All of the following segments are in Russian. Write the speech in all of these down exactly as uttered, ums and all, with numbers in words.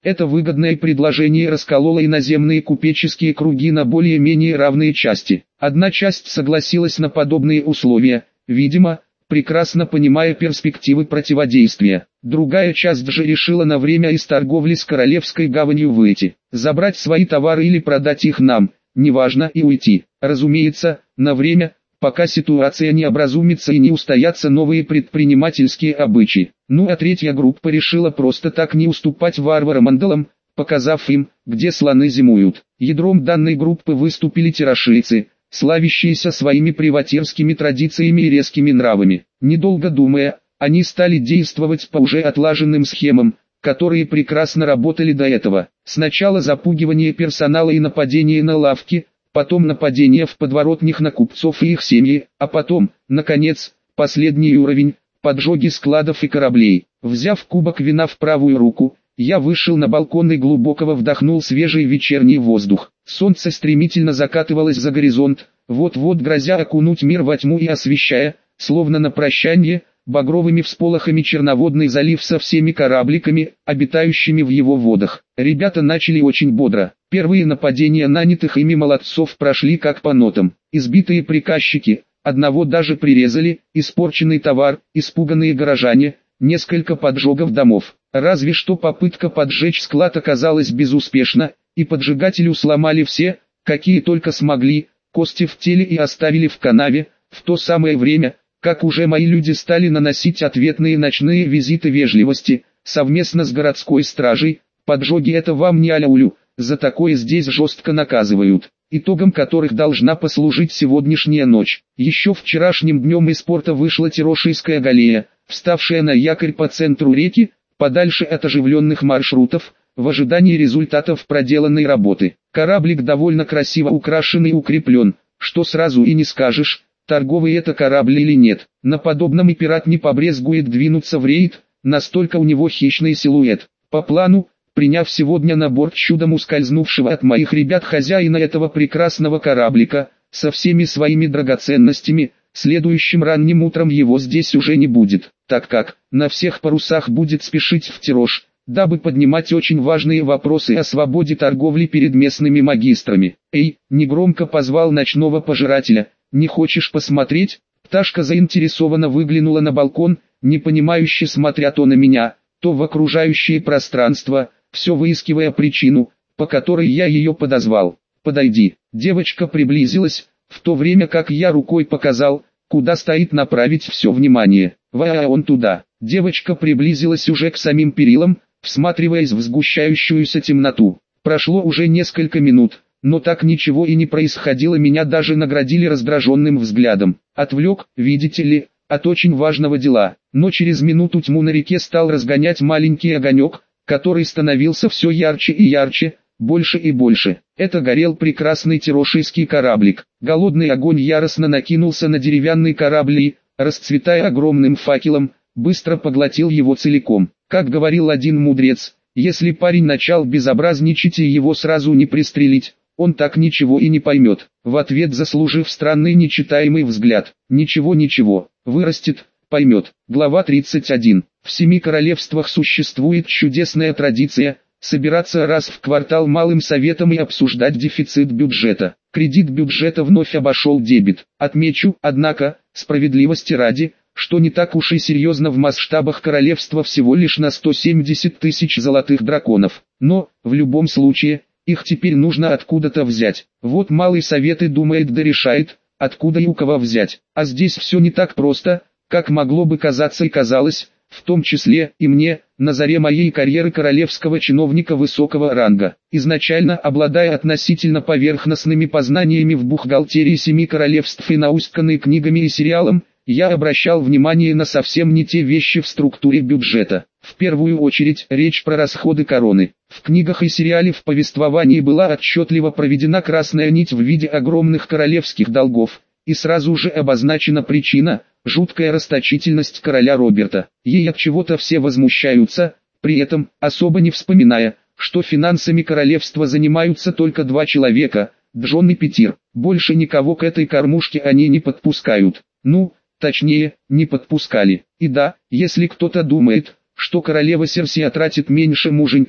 Это выгодное предложение раскололо иноземные купеческие круги на более-менее равные части. Одна часть согласилась на подобные условия, видимо, прекрасно понимая перспективы противодействия. Другая часть же решила на время из торговли с Королевской гаванью выйти, забрать свои товары или продать их нам, неважно, и уйти. Разумеется, на время, пока ситуация не образумится и не устоятся новые предпринимательские обычаи. Ну а третья группа решила просто так не уступать варварам-андалам, показав им, где слоны зимуют. Ядром данной группы выступили тирашийцы, славящиеся своими приватирскими традициями и резкими нравами. Недолго думая, они стали действовать по уже отлаженным схемам, которые прекрасно работали до этого. Сначала запугивание персонала и нападение на лавки, потом нападение в подворотнях на купцов и их семьи, а потом, наконец, последний уровень – поджоги складов и кораблей. Взяв кубок вина в правую руку, я вышел на балкон и глубоко вдохнул свежий вечерний воздух. Солнце стремительно закатывалось за горизонт, вот-вот грозя окунуть мир во тьму и освещая, словно на прощание, багровыми всполохами черноводный залив со всеми корабликами, обитающими в его водах. Ребята начали очень бодро. Первые нападения нанятых ими молодцов прошли как по нотам. Избитые приказчики, одного даже прирезали, испорченный товар, испуганные горожане, несколько поджогов домов. Разве что попытка поджечь склад оказалась безуспешна, и поджигателю сломали все, какие только смогли, кости в теле и оставили в канаве, в то самое время, как уже мои люди стали наносить ответные ночные визиты вежливости, совместно с городской стражей. Поджоги это вам не аляулю, за такое здесь жестко наказывают, итогом которых должна послужить сегодняшняя ночь. Еще вчерашним днем из порта вышла Тирошийская галея, вставшая на якорь по центру реки, подальше от оживленных маршрутов, в ожидании результатов проделанной работы. Кораблик довольно красиво украшен и укреплен, что сразу и не скажешь, торговый это корабль или нет. На подобном и пират не побрезгует двинуться в рейд, настолько у него хищный силуэт. По плану, приняв сегодня на борт чудом ускользнувшего от моих ребят хозяина этого прекрасного кораблика, со всеми своими драгоценностями, следующим ранним утром его здесь уже не будет, так как на всех парусах будет спешить в Тирош, дабы поднимать очень важные вопросы о свободе торговли перед местными магистрами. «Эй!» — негромко позвал ночного пожирателя. «Не хочешь посмотреть?» Пташка заинтересованно выглянула на балкон, непонимающе смотря то на меня, то в окружающее пространство, все выискивая причину, по которой я ее подозвал. «Подойди». Девочка приблизилась, в то время как я рукой показал, куда стоит направить все внимание. «Ва-а-он туда». Девочка приблизилась уже к самим перилам, всматриваясь в сгущающуюся темноту. Прошло уже несколько минут, но так ничего и не происходило, меня даже наградили раздраженным взглядом. Отвлек, видите ли, от очень важного дела. Но через минуту тьму на реке стал разгонять маленький огонек, который становился все ярче и ярче, больше и больше. Это горел прекрасный тирошийский кораблик. Голодный огонь яростно накинулся на деревянный корабль и, расцветая огромным факелом, быстро поглотил его целиком. Как говорил один мудрец, если парень начал безобразничать и его сразу не пристрелить, он так ничего и не поймет. В ответ заслужив странный нечитаемый взгляд. Ничего-ничего, вырастет, поймет. Глава тридцать один. В семи королевствах существует чудесная традиция – собираться раз в квартал малым советом и обсуждать дефицит бюджета. Кредит бюджета вновь обошел дебет. Отмечу, однако, справедливости ради, что не так уж и серьезно в масштабах королевства всего лишь на сто семьдесят тысяч золотых драконов. Но, в любом случае, их теперь нужно откуда-то взять. Вот малый совет и думает да решает, откуда и у кого взять. А здесь все не так просто, как могло бы казаться и казалось, в том числе и мне, на заре моей карьеры королевского чиновника высокого ранга. Изначально обладая относительно поверхностными познаниями в бухгалтерии семи королевств и науськанной книгами и сериалом, я обращал внимание на совсем не те вещи в структуре бюджета. В первую очередь речь про расходы короны. В книгах и сериале в повествовании была отчетливо проведена красная нить в виде огромных королевских долгов, и сразу же обозначена причина – жуткая расточительность короля Роберта. Ей от чего-то все возмущаются, при этом особо не вспоминая, что финансами королевства занимаются только два человека – Джон и Петир. Больше никого к этой кормушке они не подпускают. Ну, точнее, не подпускали. И да, если кто-то думает, что королева Серсия тратит меньше муженька,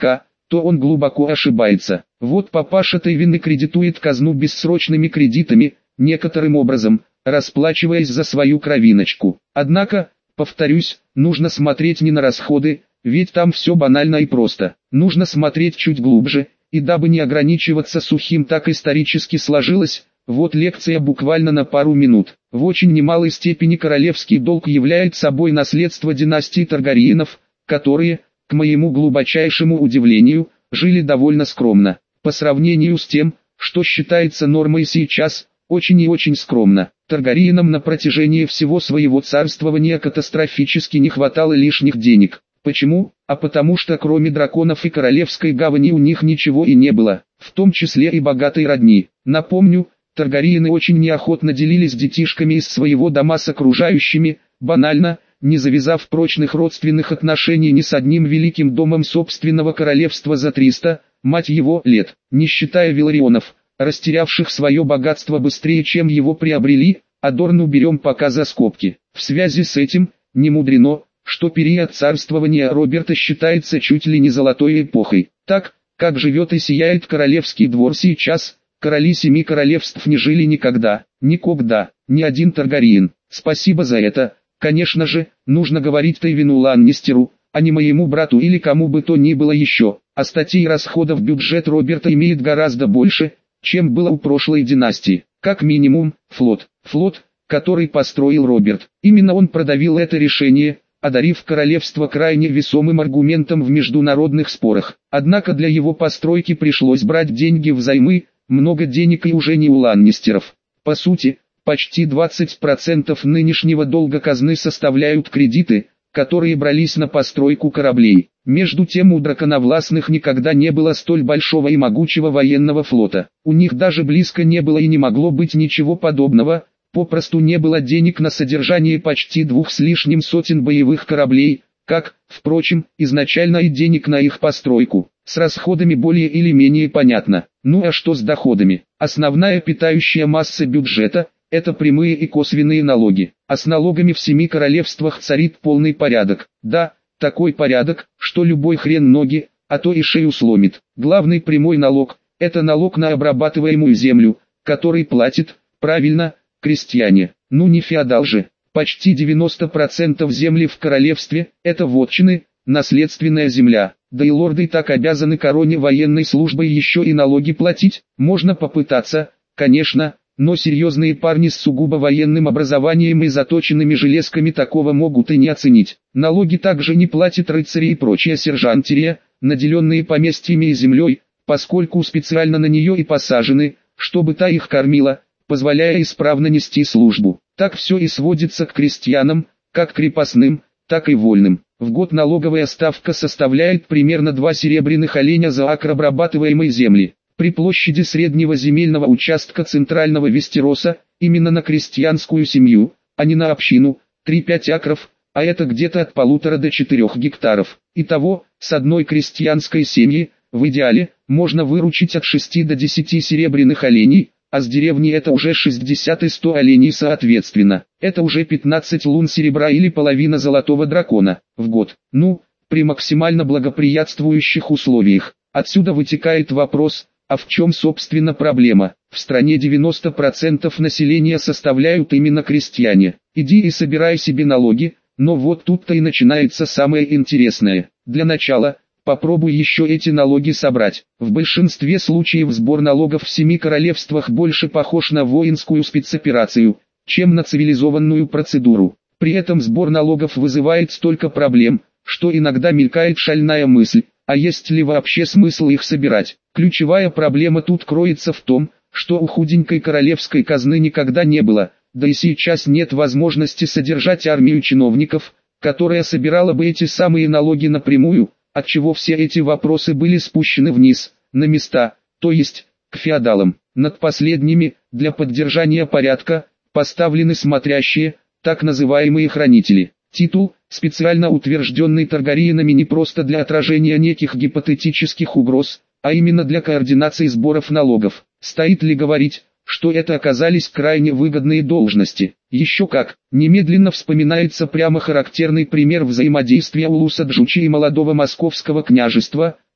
то он глубоко ошибается. Вот папаша Тайвины кредитует казну бессрочными кредитами, некоторым образом, расплачиваясь за свою кровиночку. Однако, повторюсь, нужно смотреть не на расходы, ведь там все банально и просто. Нужно смотреть чуть глубже, и дабы не ограничиваться сухим, так исторически сложилось. Вот лекция буквально на пару минут. В очень немалой степени королевский долг является собой наследство династии Таргариенов, которые, к моему глубочайшему удивлению, жили довольно скромно. По сравнению с тем, что считается нормой сейчас, очень и очень скромно. Таргариенам на протяжении всего своего царствования катастрофически не хватало лишних денег. Почему? А потому что кроме драконов и королевской гавани у них ничего и не было, в том числе и богатой родни. Напомню, Таргариены очень неохотно делились детишками из своего дома с окружающими, банально, не завязав прочных родственных отношений ни с одним великим домом собственного королевства за триста, мать его, лет, не считая Виларионов, растерявших свое богатство быстрее, чем его приобрели, а Дорн уберем пока за скобки. В связи с этим, не мудрено, что период царствования Роберта считается чуть ли не золотой эпохой. Так, как живет и сияет королевский двор сейчас, короли семи королевств не жили никогда, никогда, ни один Таргариен. Спасибо за это. Конечно же, нужно говорить Тайвину Ланнистеру, а не моему брату или кому бы то ни было еще. А статей расходов бюджет Роберта имеет гораздо больше, чем было у прошлой династии. Как минимум, флот. Флот, который построил Роберт. Именно он продавил это решение, одарив королевство крайне весомым аргументом в международных спорах. Однако для его постройки пришлось брать деньги взаймы, много денег и уже не у Ланнистеров. По сути, почти двадцать процентов нынешнего долга казны составляют кредиты, которые брались на постройку кораблей. Между тем у драконовластных никогда не было столь большого и могучего военного флота. У них даже близко не было и не могло быть ничего подобного, попросту не было денег на содержание почти двух с лишним сотен боевых кораблей, как, впрочем, изначально и денег на их постройку. С расходами более или менее понятно. Ну а что с доходами? Основная питающая масса бюджета – это прямые и косвенные налоги. А с налогами в семи королевствах царит полный порядок. Да, такой порядок, что любой хрен ноги, а то и шею сломит. Главный прямой налог – это налог на обрабатываемую землю, который платит, правильно, крестьяне. Ну не феодал же. Почти девяносто процентов земли в королевстве – это вотчины, наследственная земля. Да и лорды так обязаны короне военной службой еще и налоги платить. Можно попытаться, конечно, но серьезные парни с сугубо военным образованием и заточенными железками такого могут и не оценить. Налоги также не платят рыцари и прочая сержантерия, наделенные поместьями и землей, поскольку специально на нее и посажены, чтобы та их кормила, позволяя исправно нести службу. Так все и сводится к крестьянам, как крепостным, так и вольным. В год налоговая ставка составляет примерно два серебряных оленя за акр обрабатываемой земли. При площади среднего земельного участка центрального Вестероса, именно на крестьянскую семью, а не на общину, три-пять акров, а это где-то от полутора до четырех гектаров. Итого, с одной крестьянской семьи, в идеале, можно выручить от шести до десяти серебряных оленей, а с деревни это уже шестьдесят и сто оленей соответственно. Это уже пятнадцать лун серебра или половина золотого дракона в год. Ну, при максимально благоприятствующих условиях. Отсюда вытекает вопрос, а в чем собственно проблема? В стране девяносто процентов населения составляют именно крестьяне. Иди и собирай себе налоги, но вот тут-то и начинается самое интересное. Для начала, попробуй еще эти налоги собрать. В большинстве случаев сбор налогов в семи королевствах больше похож на воинскую спецоперацию, чем на цивилизованную процедуру. При этом сбор налогов вызывает столько проблем, что иногда мелькает шальная мысль, а есть ли вообще смысл их собирать? Ключевая проблема тут кроется в том, что у худенькой королевской казны никогда не было, да и сейчас нет возможности содержать армию чиновников, которая собирала бы эти самые налоги напрямую, отчего все эти вопросы были спущены вниз, на места, то есть, к феодалам. Над последними, для поддержания порядка, поставлены смотрящие, так называемые хранители. Титул, специально утвержденный Таргариенами не просто для отражения неких гипотетических угроз, а именно для координации сборов налогов. Стоит ли говорить, что это оказались крайне выгодные должности? Еще как. Немедленно вспоминается прямо характерный пример взаимодействия Улуса Джучи и молодого московского княжества,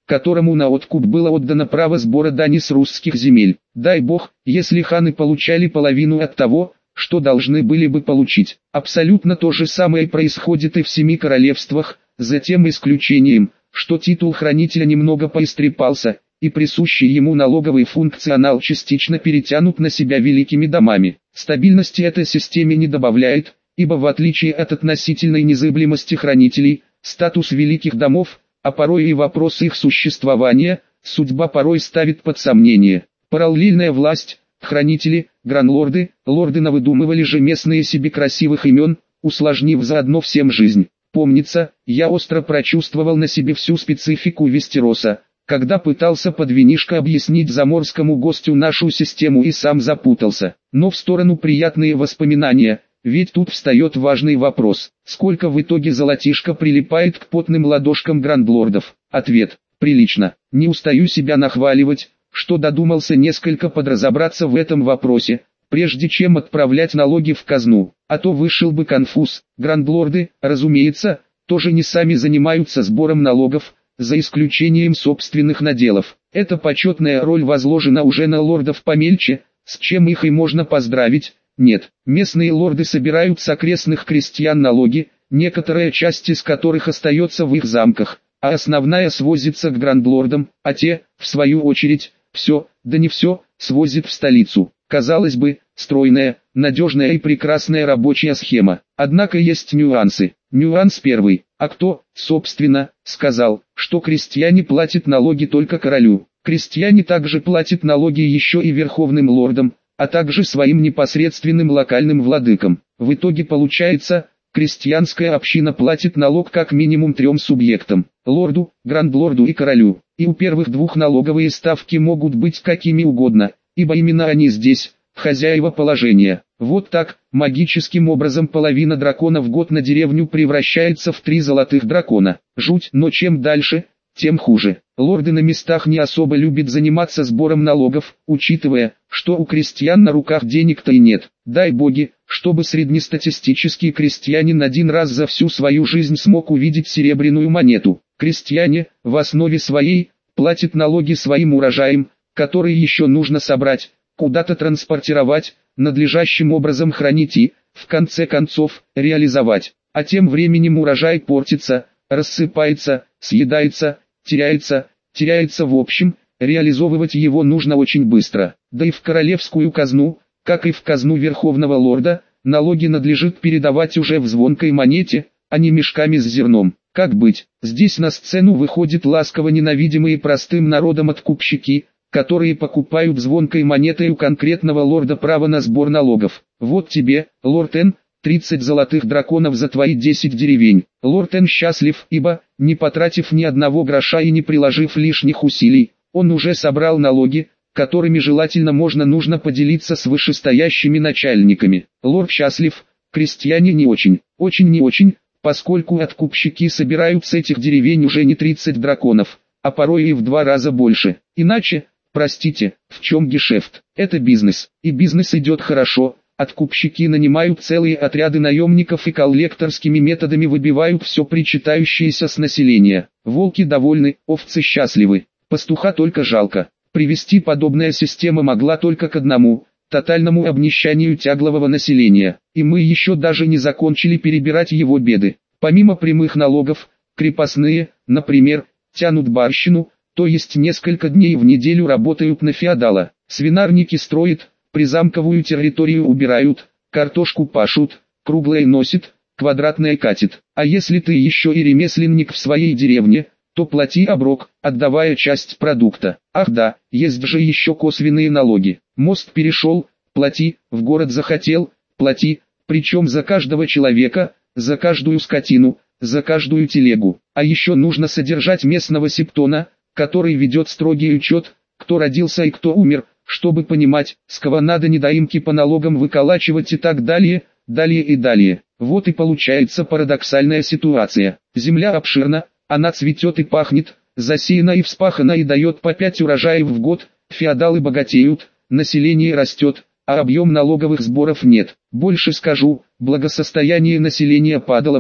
которому на откуп было отдано право сбора дани с русских земель. Дай бог, если ханы получали половину от того, что должны были бы получить. Абсолютно то же самое происходит и в семи королевствах, за тем исключением, что титул хранителя немного поистрепался, и присущий ему налоговый функционал частично перетянут на себя великими домами. Стабильности этой системе не добавляет, ибо в отличие от относительной незыблемости хранителей, статус великих домов, а порой и вопрос их существования, судьба порой ставит под сомнение. Параллельная власть, хранители, гранлорды, лорды навыдумывали же местные себе красивых имен, усложнив заодно всем жизнь. Помнится, я остро прочувствовал на себе всю специфику Вестероса, когда пытался под винишко объяснить заморскому гостю нашу систему и сам запутался. Но в сторону приятные воспоминания, ведь тут встает важный вопрос: сколько в итоге золотишко прилипает к потным ладошкам грандлордов? Ответ: прилично. Не устаю себя нахваливать, что додумался несколько подразобраться в этом вопросе, прежде чем отправлять налоги в казну, а то вышел бы конфуз. Грандлорды, разумеется, тоже не сами занимаются сбором налогов, за исключением собственных наделов. Эта почетная роль возложена уже на лордов помельче, с чем их и можно поздравить. Нет, местные лорды собирают с окрестных крестьян налоги, некоторая часть из которых остается в их замках, а основная свозится к грандлордам, а те, в свою очередь, все, да не все, свозят в столицу. Казалось бы, стройная, надежная и прекрасная рабочая схема. Однако есть нюансы. Нюанс первый: а кто, собственно, сказал, что крестьяне платят налоги только королю? Крестьяне также платят налоги еще и верховным лордам, а также своим непосредственным локальным владыкам. В итоге получается, крестьянская община платит налог как минимум трем субъектам: лорду, грандлорду и королю. И у первых двух налоговые ставки могут быть какими угодно, ибо именно они здесь хозяева положения. Вот так, магическим образом половина дракона в год на деревню превращается в три золотых дракона. Жуть, но чем дальше, тем хуже. Лорды на местах не особо любят заниматься сбором налогов, учитывая, что у крестьян на руках денег-то и нет. Дай боги, чтобы среднестатистический крестьянин один раз за всю свою жизнь смог увидеть серебряную монету. Крестьяне, в основе своей, платят налоги своим урожаям, которые еще нужно собрать, куда-то транспортировать, надлежащим образом хранить и, в конце концов, реализовать. А тем временем урожай портится, рассыпается, съедается, теряется, теряется в общем, реализовывать его нужно очень быстро. Да и в королевскую казну, как и в казну верховного лорда, налоги надлежит передавать уже в звонкой монете, а не мешками с зерном. Как быть? Здесь на сцену выходят ласково ненавидимые простым народом откупщики, которые покупают звонкой монетой у конкретного лорда право на сбор налогов. Вот тебе, лорд Н, тридцать золотых драконов за твои десять деревень. Лорд Н счастлив, ибо, не потратив ни одного гроша и не приложив лишних усилий, он уже собрал налоги, которыми желательно можно нужно поделиться с вышестоящими начальниками. Лорд счастлив, крестьяне не очень, очень не очень, поскольку откупщики собирают с этих деревень уже не тридцать драконов, а порой и в два раза больше. Иначе, простите, в чем гешефт? Это бизнес, и бизнес идет хорошо. Откупщики нанимают целые отряды наемников и коллекторскими методами выбивают все причитающееся с населения. Волки довольны, овцы счастливы, пастуха только жалко. Привести подобная система могла только к одному – тотальному обнищанию тяглового населения. И мы еще даже не закончили перебирать его беды. Помимо прямых налогов, крепостные, например, тянут барщину, то есть несколько дней в неделю работают на феодала. Свинарники строят, призамковую территорию убирают, картошку пашут, круглое носит, квадратное катит. А если ты еще и ремесленник в своей деревне, то плати оброк, отдавая часть продукта. Ах да, есть же еще косвенные налоги. Мост перешел, плати, в город захотел, плати, причем за каждого человека, за каждую скотину, за каждую телегу. А еще нужно содержать местного септона, который ведет строгий учет, кто родился и кто умер, чтобы понимать, с кого надо недоимки по налогам выколачивать и так далее, далее и далее. Вот и получается парадоксальная ситуация. Земля обширна, она цветет и пахнет, засеяна и вспахана и дает по пять урожаев в год, феодалы богатеют, население растет, а объем налоговых сборов нет. Больше скажу, благосостояние населения падало бы,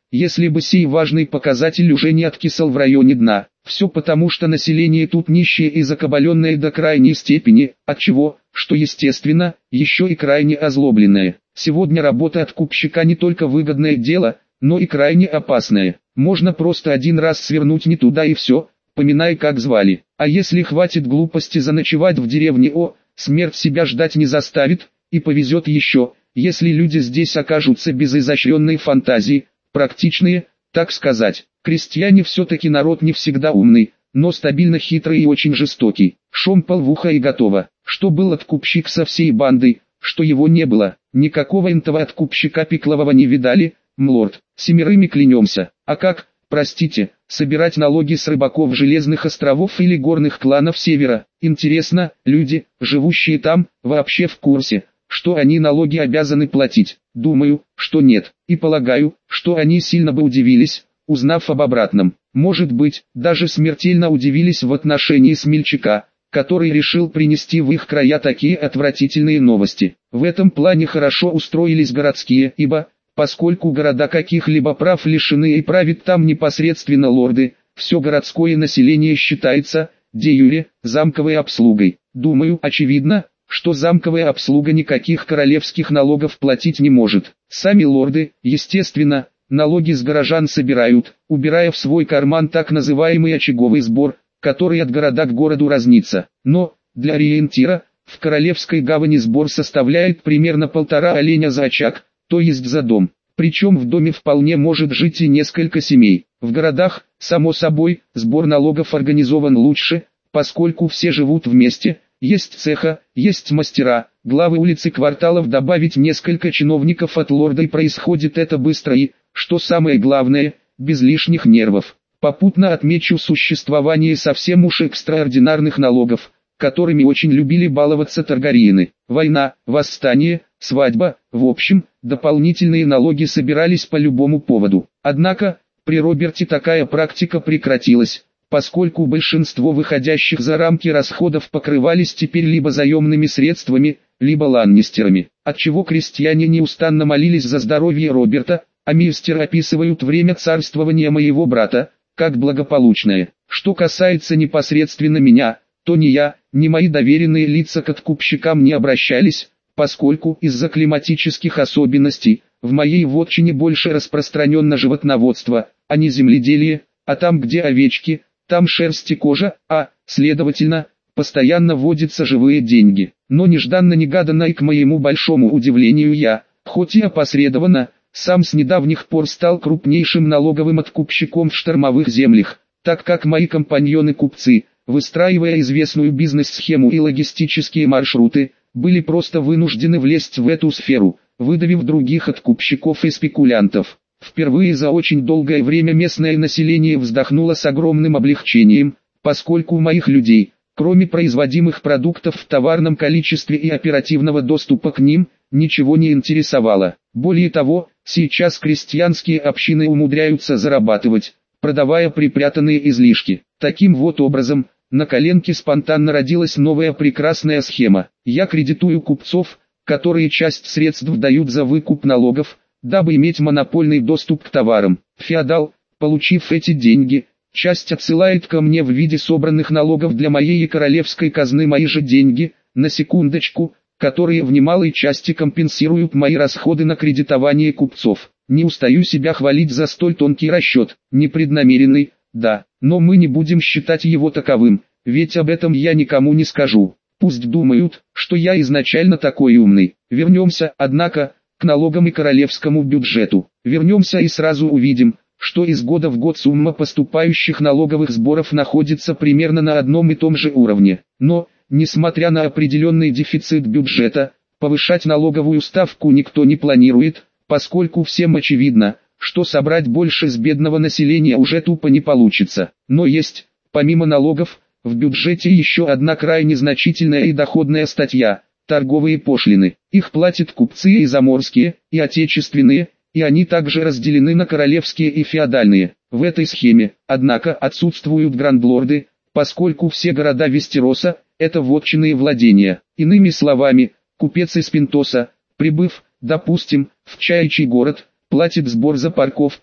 если бы сей важный показатель уже не откисал в районе дна. Все потому, что население тут нищее и закабаленное до крайней степени, отчего, что естественно, еще и крайне озлобленное. Сегодня работа откупщика не только выгодное дело, но и крайне опасное. Можно просто один раз свернуть не туда и все, поминай как звали. А если хватит глупости заночевать в деревне, о, смерть себя ждать не заставит, и повезет еще, если люди здесь окажутся без изощренной фантазии, практичные, так сказать. Крестьяне все-таки народ не всегда умный, но стабильно хитрый и очень жестокий. Шомпол в ухо и готово. Что был откупщик со всей бандой, что его не было. Никакого интого откупщика пиклового не видали, млорд. Семерыми клянемся. А как, простите, собирать налоги с рыбаков Железных островов или горных кланов Севера? Интересно, люди, живущие там, вообще в курсе, что они налоги обязаны платить? Думаю, что нет. И полагаю, что они сильно бы удивились, узнав об обратном. Может быть, даже смертельно удивились в отношении смельчака, который решил принести в их края такие отвратительные новости. В этом плане хорошо устроились городские, ибо, поскольку города каких-либо прав лишены и правят там непосредственно лорды, все городское население считается, де юре, замковой обслугой. Думаю, очевидно, что замковая обслуга никаких королевских налогов платить не может. Сами лорды, естественно, налоги с горожан собирают, убирая в свой карман так называемый очаговый сбор, который от города к городу разнится. Но, для ориентира, в Королевской гавани сбор составляет примерно полтора оленя за очаг, то есть за дом. Причем в доме вполне может жить и несколько семей. В городах, само собой, сбор налогов организован лучше, поскольку все живут вместе, есть цеха, есть мастера, главы улиц и кварталов, добавить несколько чиновников от лорда, и происходит это быстро и, что самое главное, без лишних нервов. Попутно отмечу существование совсем уж экстраординарных налогов, которыми очень любили баловаться Таргариены. Война, восстание, свадьба, в общем, дополнительные налоги собирались по любому поводу. Однако, при Роберте такая практика прекратилась, поскольку большинство выходящих за рамки расходов покрывались теперь либо заемными средствами, либо ланнистерами, отчего крестьяне неустанно молились за здоровье Роберта, а мистер описывают время царствования моего брата, как благополучное. Что касается непосредственно меня, то ни я, ни мои доверенные лица к откупщикам не обращались, поскольку из-за климатических особенностей, в моей вотчине больше распространенно животноводство, а не земледелие, а там где овечки, там шерсть и кожа, а, следовательно, постоянно водятся живые деньги. Но нежданно-негаданно и к моему большому удивлению я, хоть и опосредованно, сам с недавних пор стал крупнейшим налоговым откупщиком в штормовых землях, так как мои компаньоны-купцы, выстраивая известную бизнес-схему и логистические маршруты, были просто вынуждены влезть в эту сферу, выдавив других откупщиков и спекулянтов. Впервые за очень долгое время местное население вздохнуло с огромным облегчением, поскольку у моих людей, кроме производимых продуктов в товарном количестве и оперативного доступа к ним, ничего не интересовало. Более того, сейчас крестьянские общины умудряются зарабатывать, продавая припрятанные излишки. Таким вот образом, на коленке спонтанно родилась новая прекрасная схема. Я кредитую купцов, которые часть средств дают за выкуп налогов, дабы иметь монопольный доступ к товарам. Феодал, получив эти деньги, часть отсылает ко мне в виде собранных налогов для моей и королевской казны мои же деньги, на секундочку, которые в немалой части компенсируют мои расходы на кредитование купцов. Не устаю себя хвалить за столь тонкий расчет, непреднамеренный, да, но мы не будем считать его таковым, ведь об этом я никому не скажу. Пусть думают, что я изначально такой умный. Вернемся, однако, к налогам и королевскому бюджету. Вернемся и сразу увидим, что из года в год сумма поступающих налоговых сборов находится примерно на одном и том же уровне. Но, несмотря на определенный дефицит бюджета, повышать налоговую ставку никто не планирует, поскольку всем очевидно, что собрать больше с бедного населения уже тупо не получится. Но есть, помимо налогов, в бюджете еще одна крайне значительная и доходная статья – торговые пошлины. Их платят купцы и заморские, и отечественные, и они также разделены на королевские и феодальные. В этой схеме, однако, отсутствуют грандлорды, поскольку все города Вестероса – это вотчинные владения. Иными словами, купец из Пинтоса, прибыв, допустим, в Чаячий город, платит сбор за парковку,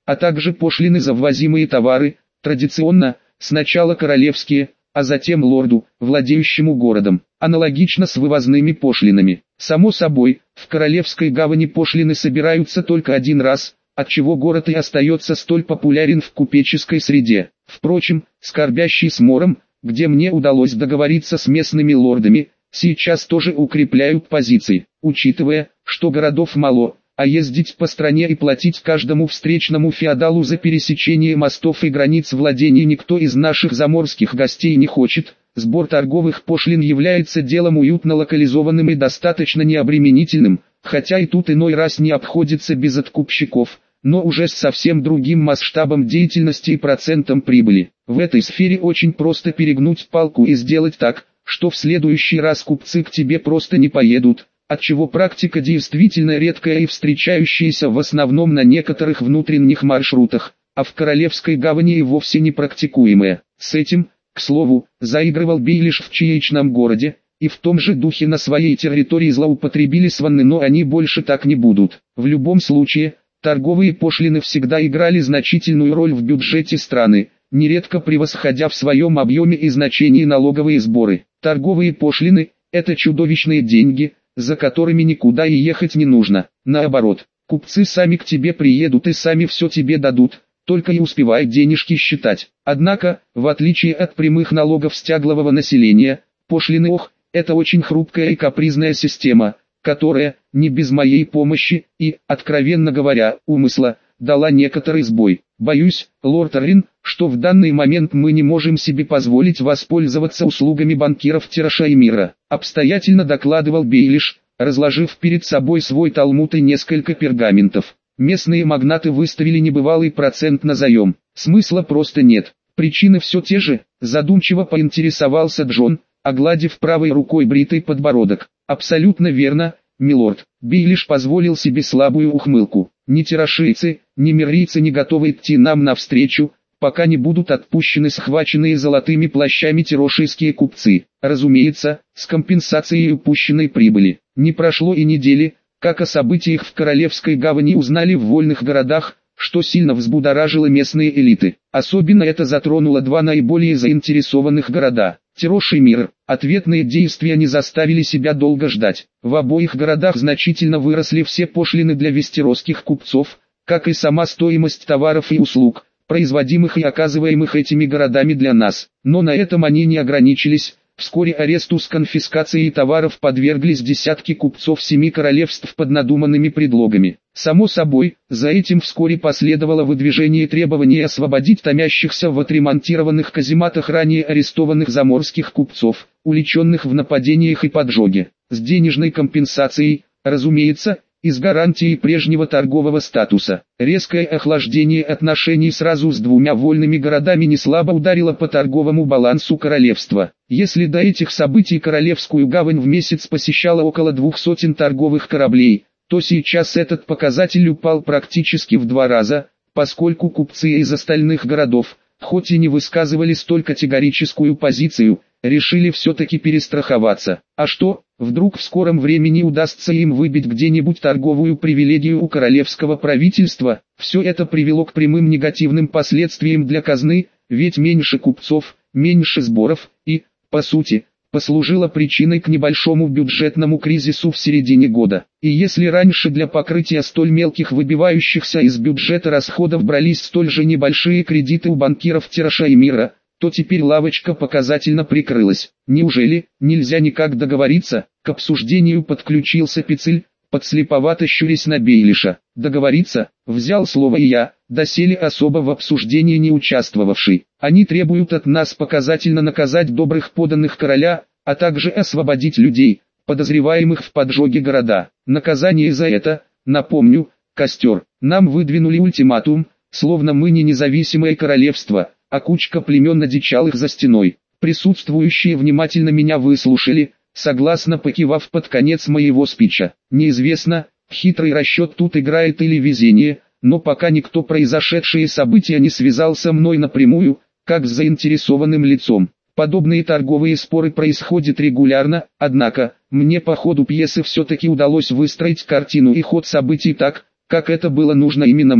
а также пошлины за ввозимые товары, традиционно, сначала королевские, а затем лорду, владеющему городом, аналогично с вывозными пошлинами. Само собой, в Королевской гавани пошлины собираются только один раз, отчего город и остается столь популярен в купеческой среде. Впрочем, скорбящий с мором, где мне удалось договориться с местными лордами, сейчас тоже укрепляют позиции, учитывая, что городов мало, а ездить по стране и платить каждому встречному феодалу за пересечение мостов и границ владений никто из наших заморских гостей не хочет. Сбор торговых пошлин является делом уютно локализованным и достаточно необременительным, хотя и тут иной раз не обходится без откупщиков, но уже с совсем другим масштабом деятельности и процентом прибыли. В этой сфере очень просто перегнуть палку и сделать так, что в следующий раз купцы к тебе просто не поедут, отчего практика действительно редкая и встречающаяся в основном на некоторых внутренних маршрутах, а в Королевской гавани и вовсе не практикуемая. С этим, к слову, заигрывал Бейлиш в Чаечном городе, и в том же духе на своей территории злоупотребили сванны, но они больше так не будут. В любом случае, торговые пошлины всегда играли значительную роль в бюджете страны, нередко превосходя в своем объеме и значении налоговые сборы. Торговые пошлины – это чудовищные деньги, за которыми никуда и ехать не нужно. Наоборот, купцы сами к тебе приедут и сами все тебе дадут, только и успевай денежки считать. Однако, в отличие от прямых налогов с тяглового населения, пошлины ох, это очень хрупкая и капризная система, которая, не без моей помощи и, откровенно говоря, умысла, дала некоторый сбой. Боюсь, лорд Арин, что в данный момент мы не можем себе позволить воспользоваться услугами банкиров Тирашаймира, обстоятельно докладывал Бейлиш, разложив перед собой свой талмуд и несколько пергаментов. Местные магнаты выставили небывалый процент на заем. Смысла просто нет. Причины все те же, задумчиво поинтересовался Джон, огладив правой рукой бритый подбородок. Абсолютно верно, милорд. Бейлиш позволил себе слабую ухмылку. Ни тирашийцы, ни миррийцы не готовы идти нам навстречу, пока не будут отпущены схваченные золотыми плащами тирошийские купцы. Разумеется, с компенсацией упущенной прибыли. Не прошло и недели, как о событиях в Королевской гавани узнали в вольных городах, что сильно взбудоражило местные элиты. Особенно это затронуло два наиболее заинтересованных города. Тирош и Мир. Ответные действия не заставили себя долго ждать. В обоих городах значительно выросли все пошлины для вестеросских купцов, как и сама стоимость товаров и услуг, производимых и оказываемых этими городами для нас. Но на этом они не ограничились. Вскоре аресту с конфискацией товаров подверглись десятки купцов семи королевств под надуманными предлогами. Само собой, за этим вскоре последовало выдвижение требований освободить томящихся в отремонтированных казематах ранее арестованных заморских купцов, уличенных в нападениях и поджоге. С денежной компенсацией, разумеется, и с гарантией прежнего торгового статуса. Резкое охлаждение отношений сразу с двумя вольными городами неслабо ударило по торговому балансу королевства. Если до этих событий Королевскую гавань в месяц посещало около двух сотен торговых кораблей, то сейчас этот показатель упал практически в два раза, поскольку купцы из остальных городов, хоть и не высказывали столь категорическую позицию, решили все-таки перестраховаться. А что, вдруг в скором времени удастся им выбить где-нибудь торговую привилегию у королевского правительства? Все это привело к прямым негативным последствиям для казны, ведь меньше купцов, меньше сборов и, по сути, послужило причиной к небольшому бюджетному кризису в середине года. И если раньше для покрытия столь мелких выбивающихся из бюджета расходов брались столь же небольшие кредиты у банкиров Тирашаймира, то теперь лавочка показательно прикрылась. Неужели нельзя никак договориться? К обсуждению подключился Пицель, подслеповато щурясь на Бейлиша. Договориться, взял слово и я, доселе особо в обсуждении не участвовавший. Они требуют от нас показательно наказать добрых подданных короля, а также освободить людей, подозреваемых в поджоге города. Наказание за это, напомню, костер. Нам выдвинули ультиматум, словно мы не независимое королевство, а кучка племен одичалых за стеной. Присутствующие внимательно меня выслушали, согласно покивав под конец моего спича. Неизвестно, хитрый расчет тут играет или везение, но пока никто произошедшие события не связал со мной напрямую, как с заинтересованным лицом. Подобные торговые споры происходят регулярно, однако, мне по ходу пьесы все-таки удалось выстроить картину и ход событий так, как это было нужно именно мне.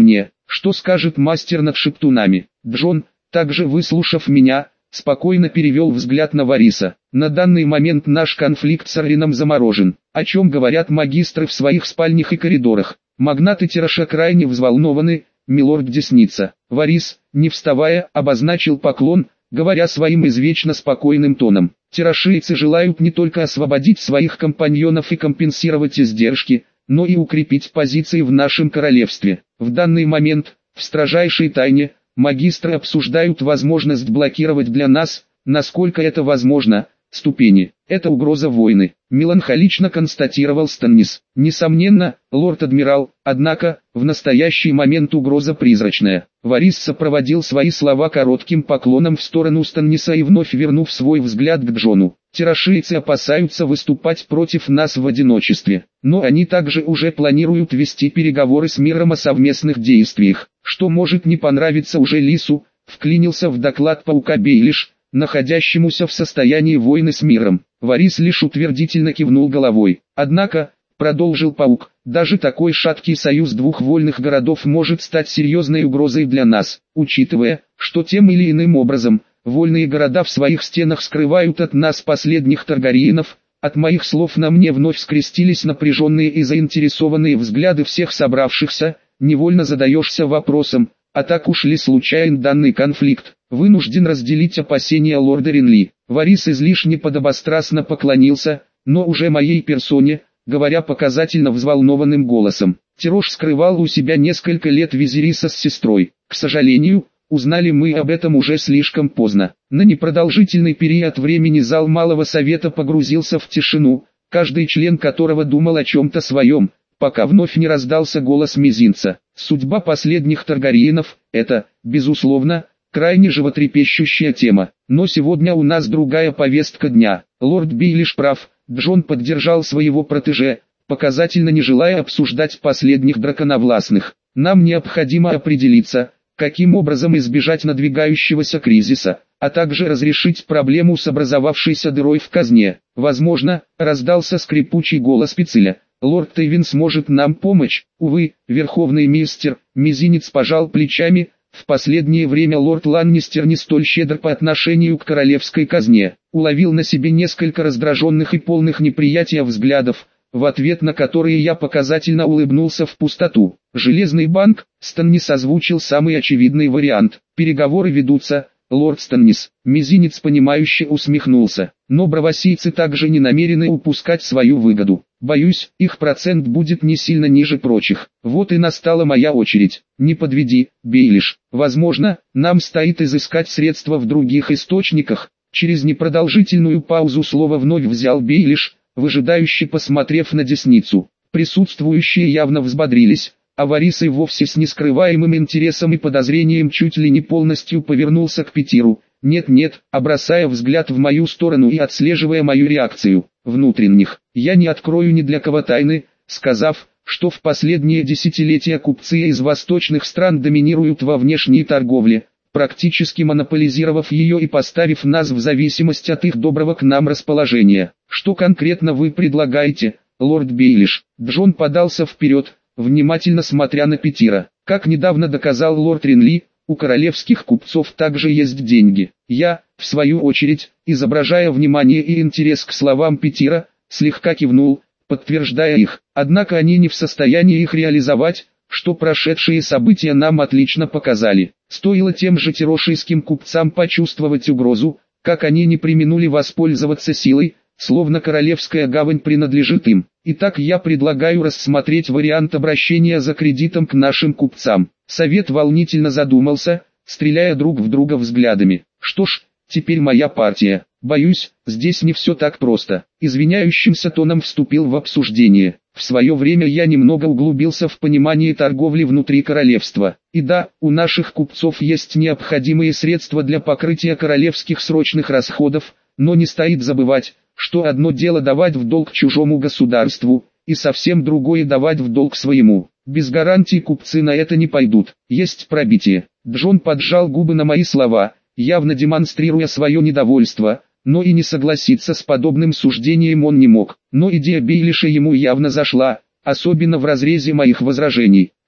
Что скажет мастер над шептунами? Джон, также выслушав меня, спокойно перевел взгляд на Вариса. На данный момент наш конфликт с Аррином заморожен. О чем говорят магистры в своих спальнях и коридорах? Магнаты Тираша крайне взволнованы, милорд Десница. Варис, не вставая, обозначил поклон, говоря своим извечно спокойным тоном. Тирашийцы желают не только освободить своих компаньонов и компенсировать издержки, но и укрепить позиции в нашем королевстве. В данный момент, в строжайшей тайне, магистры обсуждают возможность блокировать для нас, насколько это возможно, ступени. Это угроза войны, меланхолично констатировал Станнис. Несомненно, лорд-адмирал, однако, в настоящий момент угроза призрачная. Варис сопроводил свои слова коротким поклоном в сторону Станниса и вновь вернув свой взгляд к Джону. Тирашийцы опасаются выступать против нас в одиночестве, но они также уже планируют вести переговоры с миром о совместных действиях. Что может не понравиться уже Лису, вклинился в доклад паука Бейлиш, находящемуся в состоянии войны с миром. Варис лишь утвердительно кивнул головой. Однако, продолжил паук, даже такой шаткий союз двух вольных городов может стать серьезной угрозой для нас, учитывая, что тем или иным образом, вольные города в своих стенах скрывают от нас последних Таргариенов. От моих слов на мне вновь скрестились напряженные и заинтересованные взгляды всех собравшихся. Невольно задаешься вопросом, а так уж ли случайен данный конфликт? Вынужден разделить опасения лорда Ренли. Варис излишне подобострастно поклонился, но уже моей персоне, говоря показательно взволнованным голосом. Тирош скрывал у себя несколько лет Визериса с сестрой. К сожалению, узнали мы об этом уже слишком поздно. На непродолжительный период времени зал Малого Совета погрузился в тишину, каждый член которого думал о чем-то своем, пока вновь не раздался голос мизинца. Судьба последних Таргариенов – это, безусловно, крайне животрепещущая тема. Но сегодня у нас другая повестка дня. Лорд Бейлиш прав, Джон поддержал своего протеже, показательно не желая обсуждать последних драконовластных. Нам необходимо определиться, каким образом избежать надвигающегося кризиса, а также разрешить проблему с образовавшейся дырой в казне. Возможно, раздался скрипучий голос Пицеля. Лорд Тейвин сможет нам помочь. Увы, верховный мистер, мизинец пожал плечами. В последнее время лорд Ланнистер не столь щедр по отношению к королевской казне. Уловил на себе несколько раздраженных и полных неприятия взглядов, в ответ на которые я показательно улыбнулся в пустоту. Железный банк, Станнис озвучил самый очевидный вариант. Переговоры ведутся, лорд Станнис. Мизинец понимающе усмехнулся. Но бравосийцы также не намерены упускать свою выгоду. Боюсь, их процент будет не сильно ниже прочих. Вот и настала моя очередь. Не подведи, Бейлиш. Возможно, нам стоит изыскать средства в других источниках. Через непродолжительную паузу слово вновь взял Бейлиш, выжидающе посмотрев на Десницу. Присутствующие явно взбодрились, а Варис и вовсе с нескрываемым интересом и подозрением чуть ли не полностью повернулся к Петиру. Нет-нет, бросая взгляд в мою сторону и отслеживая мою реакцию. Внутренних, я не открою ни для кого тайны, сказав, что в последние десятилетия купцы из восточных стран доминируют во внешней торговле, практически монополизировав ее и поставив нас в зависимость от их доброго к нам расположения. Что конкретно вы предлагаете, лорд Бейлиш? Джон подался вперед, внимательно смотря на Петира. Как недавно доказал лорд Ренли, у королевских купцов также есть деньги. Я, в свою очередь, изображая внимание и интерес к словам Петира, слегка кивнул, подтверждая их. Однако они не в состоянии их реализовать, что прошедшие события нам отлично показали. Стоило тем же тирошийским купцам почувствовать угрозу, как они не преминули воспользоваться силой, словно королевская гавань принадлежит им. Итак, я предлагаю рассмотреть вариант обращения за кредитом к нашим купцам. Совет волнительно задумался, стреляя друг в друга взглядами. Что ж, теперь моя партия. Боюсь, здесь не все так просто. Извиняющимся тоном вступил в обсуждение. В свое время я немного углубился в понимание торговли внутри королевства. И да, у наших купцов есть необходимые средства для покрытия королевских срочных расходов, но не стоит забывать, что одно дело давать в долг чужому государству, и совсем другое давать в долг своему. Без гарантий купцы на это не пойдут. Есть пробитие. Джон поджал губы на мои слова, явно демонстрируя свое недовольство, но и не согласиться с подобным суждением он не мог. Но идея Бейлиша ему явно зашла, особенно в разрезе моих возражений.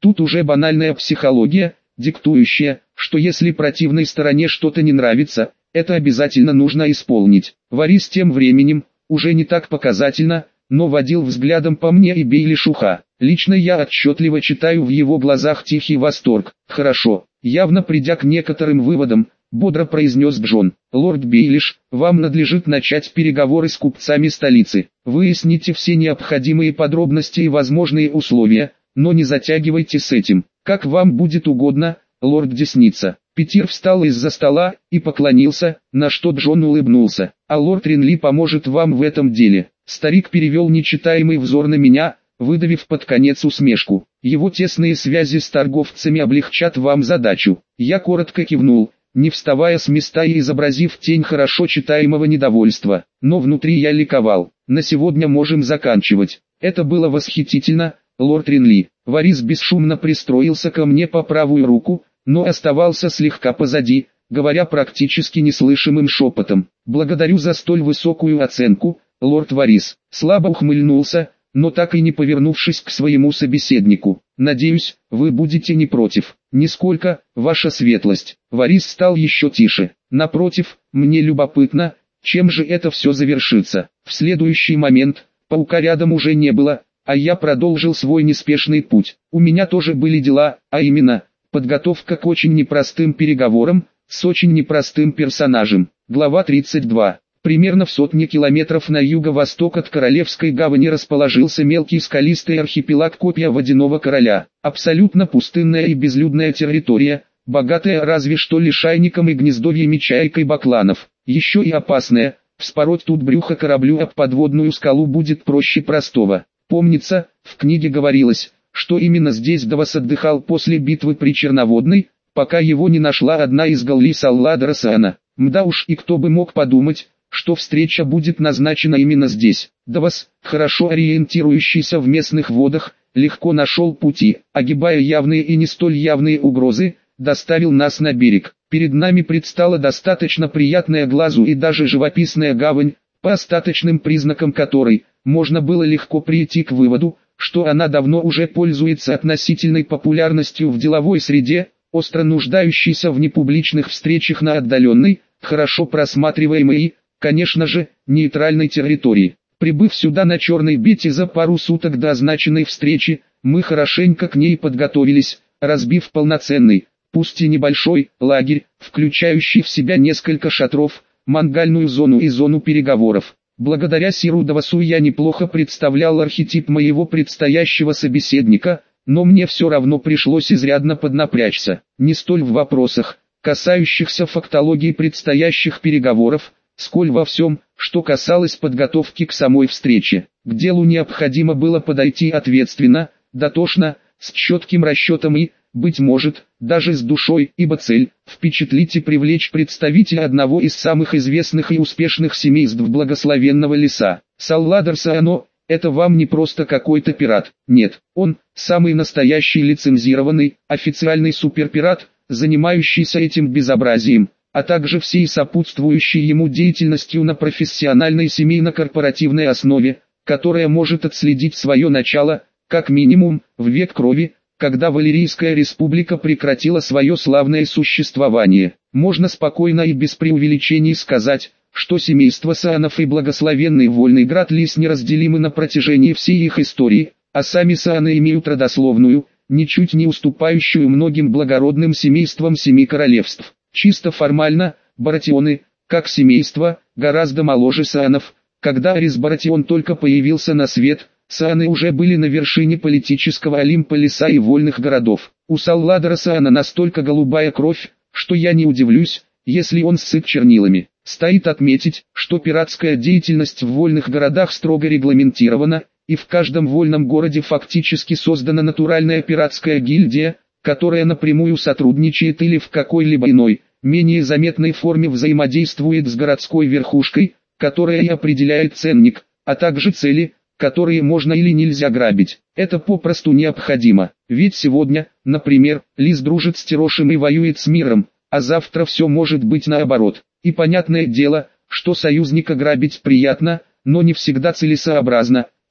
Тут уже банальная психология, диктующая, что если противной стороне что-то не нравится, это обязательно нужно исполнить. Варис тем временем, уже не так показательно, но водил взглядом по мне и Бейлишуха. Лично я отчетливо читаю в его глазах тихий восторг. «Хорошо», явно придя к некоторым выводам, бодро произнес Джон. «Лорд Бейлиш, вам надлежит начать переговоры с купцами столицы. Выясните все необходимые подробности и возможные условия, но не затягивайте с этим. Как вам будет угодно, лорд Десница». Питер встал из-за стола и поклонился, на что Джон улыбнулся. «А лорд Ринли поможет вам в этом деле». Старик перевел нечитаемый взор на меня, выдавив под конец усмешку. «Его тесные связи с торговцами облегчат вам задачу». Я коротко кивнул, не вставая с места и изобразив тень хорошо читаемого недовольства. Но внутри я ликовал. «На сегодня можем заканчивать». Это было восхитительно, лорд Ринли. Варис бесшумно пристроился ко мне по правую руку, но оставался слегка позади, говоря практически неслышимым шепотом. «Благодарю за столь высокую оценку, лорд Варис». Слабо ухмыльнулся, но так и не повернувшись к своему собеседнику. «Надеюсь, вы будете не против». «Нисколько, ваша светлость». Варис стал еще тише. «Напротив, мне любопытно, чем же это все завершится». В следующий момент, паука рядом уже не было, а я продолжил свой неспешный путь. У меня тоже были дела, а именно, подготовка к очень непростым переговорам, с очень непростым персонажем. Глава тридцать два. Примерно в сотне километров на юго-восток от Королевской гавани расположился мелкий скалистый архипелаг Копья Водяного Короля. Абсолютно пустынная и безлюдная территория, богатая разве что лишайником и гнездовьями чаек и бакланов. Еще и опасная, вспороть тут брюхо кораблю об подводную скалу будет проще простого. Помнится, в книге говорилось, что именно здесь Давос отдыхал после битвы при Черноводной, пока его не нашла одна из галли Салладора Саана. Мда уж, и кто бы мог подумать, что встреча будет назначена именно здесь. Давос, хорошо ориентирующийся в местных водах, легко нашел пути, огибая явные и не столь явные угрозы, доставил нас на берег. Перед нами предстала достаточно приятная глазу и даже живописная гавань, по остаточным признакам которой, можно было легко прийти к выводу, что она давно уже пользуется относительной популярностью в деловой среде, остро нуждающейся в непубличных встречах на отдаленной, хорошо просматриваемой и, конечно же, нейтральной территории. Прибыв сюда на черной бете за пару суток до означенной встречи, мы хорошенько к ней подготовились, разбив полноценный, пусть и небольшой, лагерь, включающий в себя несколько шатров, мангальную зону и зону переговоров. Благодаря Сиру Давосу я неплохо представлял архетип моего предстоящего собеседника, но мне все равно пришлось изрядно поднапрячься. Не столь в вопросах, касающихся фактологии предстоящих переговоров, сколь во всем, что касалось подготовки к самой встрече. К делу необходимо было подойти ответственно, дотошно, с четким расчетом и, быть может, даже с душой, ибо цель – впечатлить и привлечь представителя одного из самых известных и успешных семейств благословенного леса. Салладор Саано – это вам не просто какой-то пират, нет, он – самый настоящий лицензированный, официальный суперпират, занимающийся этим безобразием, а также всей сопутствующей ему деятельностью на профессиональной семейно-корпоративной основе, которая может отследить свое начало, как минимум, в век крови, когда Валерийская республика прекратила свое славное существование. Можно спокойно и без преувеличений сказать, что семейство Саанов и благословенный Вольный Град Лис неразделимы на протяжении всей их истории, а сами Сааны имеют родословную, ничуть не уступающую многим благородным семействам Семи Королевств. Чисто формально, Баратионы, как семейство, гораздо моложе Саанов. Когда Арис Баратион только появился на свет, Сааны уже были на вершине политического Олимпа леса и вольных городов. У Салладора Саана настолько голубая кровь, что я не удивлюсь, если он сыт чернилами. Стоит отметить, что пиратская деятельность в вольных городах строго регламентирована, и в каждом вольном городе фактически создана натуральная пиратская гильдия, которая напрямую сотрудничает или в какой-либо иной, менее заметной форме взаимодействует с городской верхушкой, которая и определяет ценник, а также цели, которые можно или нельзя грабить. Это попросту необходимо, ведь сегодня, например, Лис дружит с Тирошем и воюет с миром, а завтра все может быть наоборот. И понятное дело, что союзника грабить приятно, но не всегда целесообразно,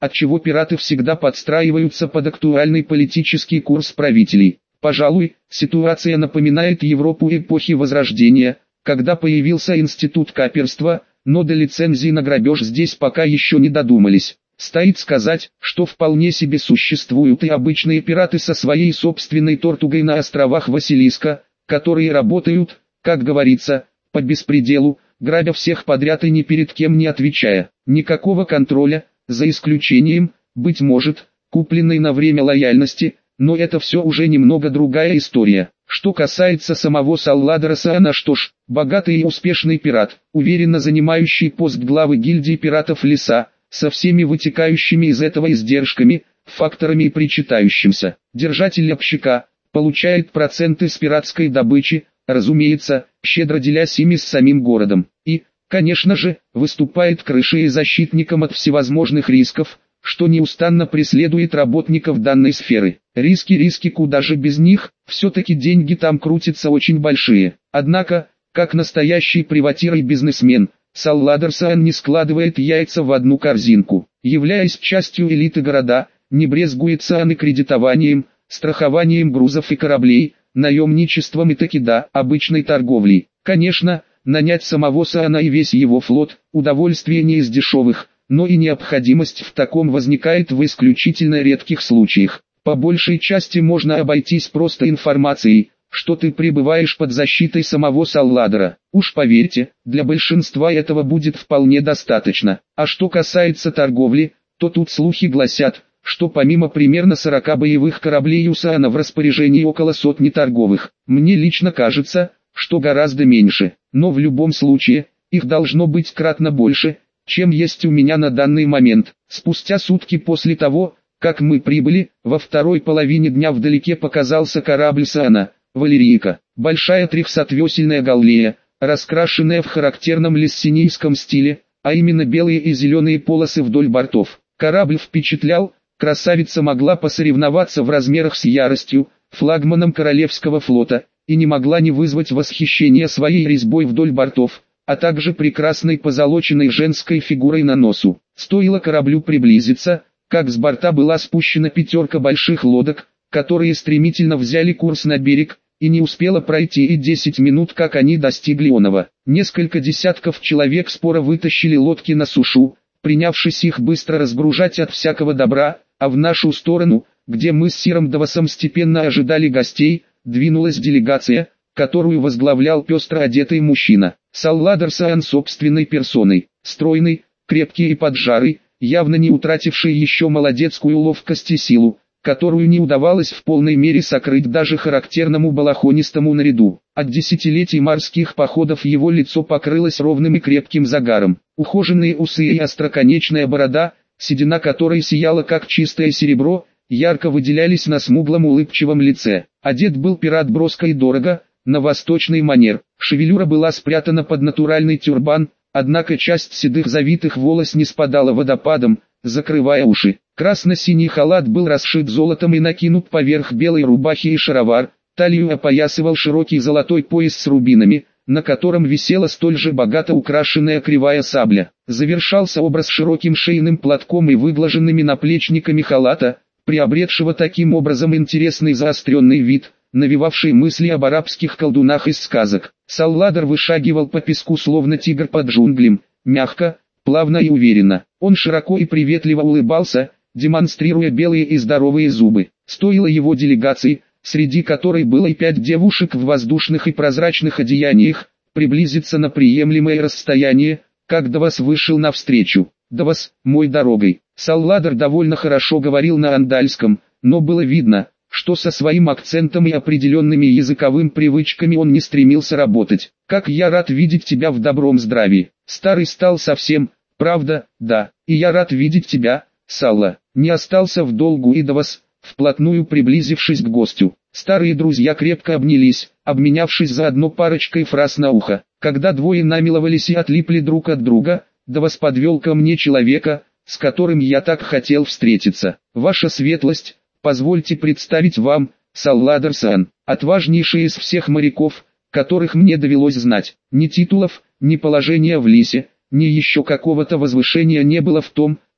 отчего пираты всегда подстраиваются под актуальный политический курс правителей. Пожалуй, ситуация напоминает Европу эпохи Возрождения, когда появился институт каперства, но до лицензии на грабеж здесь пока еще не додумались. Стоит сказать, что вполне себе существуют и обычные пираты со своей собственной тортугой на островах Василиска, которые работают, как говорится, по беспределу, грабя всех подряд и ни перед кем не отвечая. Никакого контроля, за исключением, быть может, купленной на время лояльности, но это все уже немного другая история. Что касается самого Салладора Саана, что ж, богатый и успешный пират, уверенно занимающий пост главы гильдии пиратов Леса, со всеми вытекающими из этого издержками, факторами и причитающимся. Держатель общака получает проценты с пиратской добычи, разумеется, щедро делясь ими с самим городом. И, конечно же, выступает крышей и защитником от всевозможных рисков, что неустанно преследует работников данной сферы. Риски, риски, куда же без них, все-таки деньги там крутятся очень большие. Однако, как настоящий приватир и бизнесмен, Салладор Саан не складывает яйца в одну корзинку. Являясь частью элиты города, не брезгует Саан и кредитованием, страхованием грузов и кораблей, наемничеством и таки да, обычной торговлей. Конечно, нанять самого Саана и весь его флот – удовольствие не из дешевых, но и необходимость в таком возникает в исключительно редких случаях. По большей части можно обойтись просто информацией, что ты пребываешь под защитой самого Салладора. Уж поверьте, для большинства этого будет вполне достаточно. А что касается торговли, то тут слухи гласят, что помимо примерно сорока боевых кораблей у Саана в распоряжении около сотни торговых. Мне лично кажется, что гораздо меньше, но в любом случае, их должно быть кратно больше, чем есть у меня на данный момент. Спустя сутки после того, как мы прибыли, во второй половине дня вдалеке показался корабль Саана, Валерийка, большая трехсотвесельная галлея, раскрашенная в характерном лессинийском стиле, а именно белые и зеленые полосы вдоль бортов. Корабль впечатлял, красавица могла посоревноваться в размерах с яростью, флагманом Королевского флота, и не могла не вызвать восхищения своей резьбой вдоль бортов, а также прекрасной позолоченной женской фигурой на носу. Стоило кораблю приблизиться, как с борта была спущена пятерка больших лодок, которые стремительно взяли курс на берег, и не успело пройти и десять минут, как они достигли Онова. Несколько десятков человек споро вытащили лодки на сушу, принявшись их быстро разгружать от всякого добра, а в нашу сторону, где мы с Сиром Давосом степенно ожидали гостей, двинулась делегация, которую возглавлял пестро одетый мужчина. Салладор Саан собственной персоной, стройный, крепкий и поджарый, явно не утративший еще молодецкую ловкость и силу, которую не удавалось в полной мере сокрыть даже характерному балахонистому наряду. От десятилетий морских походов его лицо покрылось ровным и крепким загаром. Ухоженные усы и остроконечная борода, седина которой сияла как чистое серебро, ярко выделялись на смуглом улыбчивом лице. Одет был пират броско и дорого, на восточный манер. Шевелюра была спрятана под натуральный тюрбан, однако часть седых завитых волос не спадала водопадом, закрывая уши. Красно-синий халат был расшит золотом и накинут поверх белой рубахи и шаровар, талию опоясывал широкий золотой пояс с рубинами, на котором висела столь же богато украшенная кривая сабля. Завершался образ широким шейным платком и выглаженными наплечниками халата, приобретшего таким образом интересный заостренный вид, навевавший мысли об арабских колдунах из сказок. Салладор вышагивал по песку словно тигр под джунглем, мягко, плавно и уверенно. Он широко и приветливо улыбался, демонстрируя белые и здоровые зубы. Стоило его делегации, среди которой было и пять девушек в воздушных и прозрачных одеяниях, приблизиться на приемлемое расстояние, как Давос вышел навстречу. «Давос, мой дорогой». Салладор довольно хорошо говорил на андальском, но было видно, что со своим акцентом и определенными языковым привычками он не стремился работать. «Как я рад видеть тебя в добром здравии. Старый стал совсем, правда, да, и я рад видеть тебя, Салла». Не остался в долгу и Давос, вплотную приблизившись к гостю. Старые друзья крепко обнялись, обменявшись заодно парочкой фраз на ухо. Когда двое намиловались и отлипли друг от друга, Давос подвел ко мне человека, с которым я так хотел встретиться. «Ваша светлость, позвольте представить вам, Салладор Саан, отважнейший из всех моряков, которых мне довелось знать. Ни титулов, ни положения в Лисе, ни еще какого-то возвышения не было в том,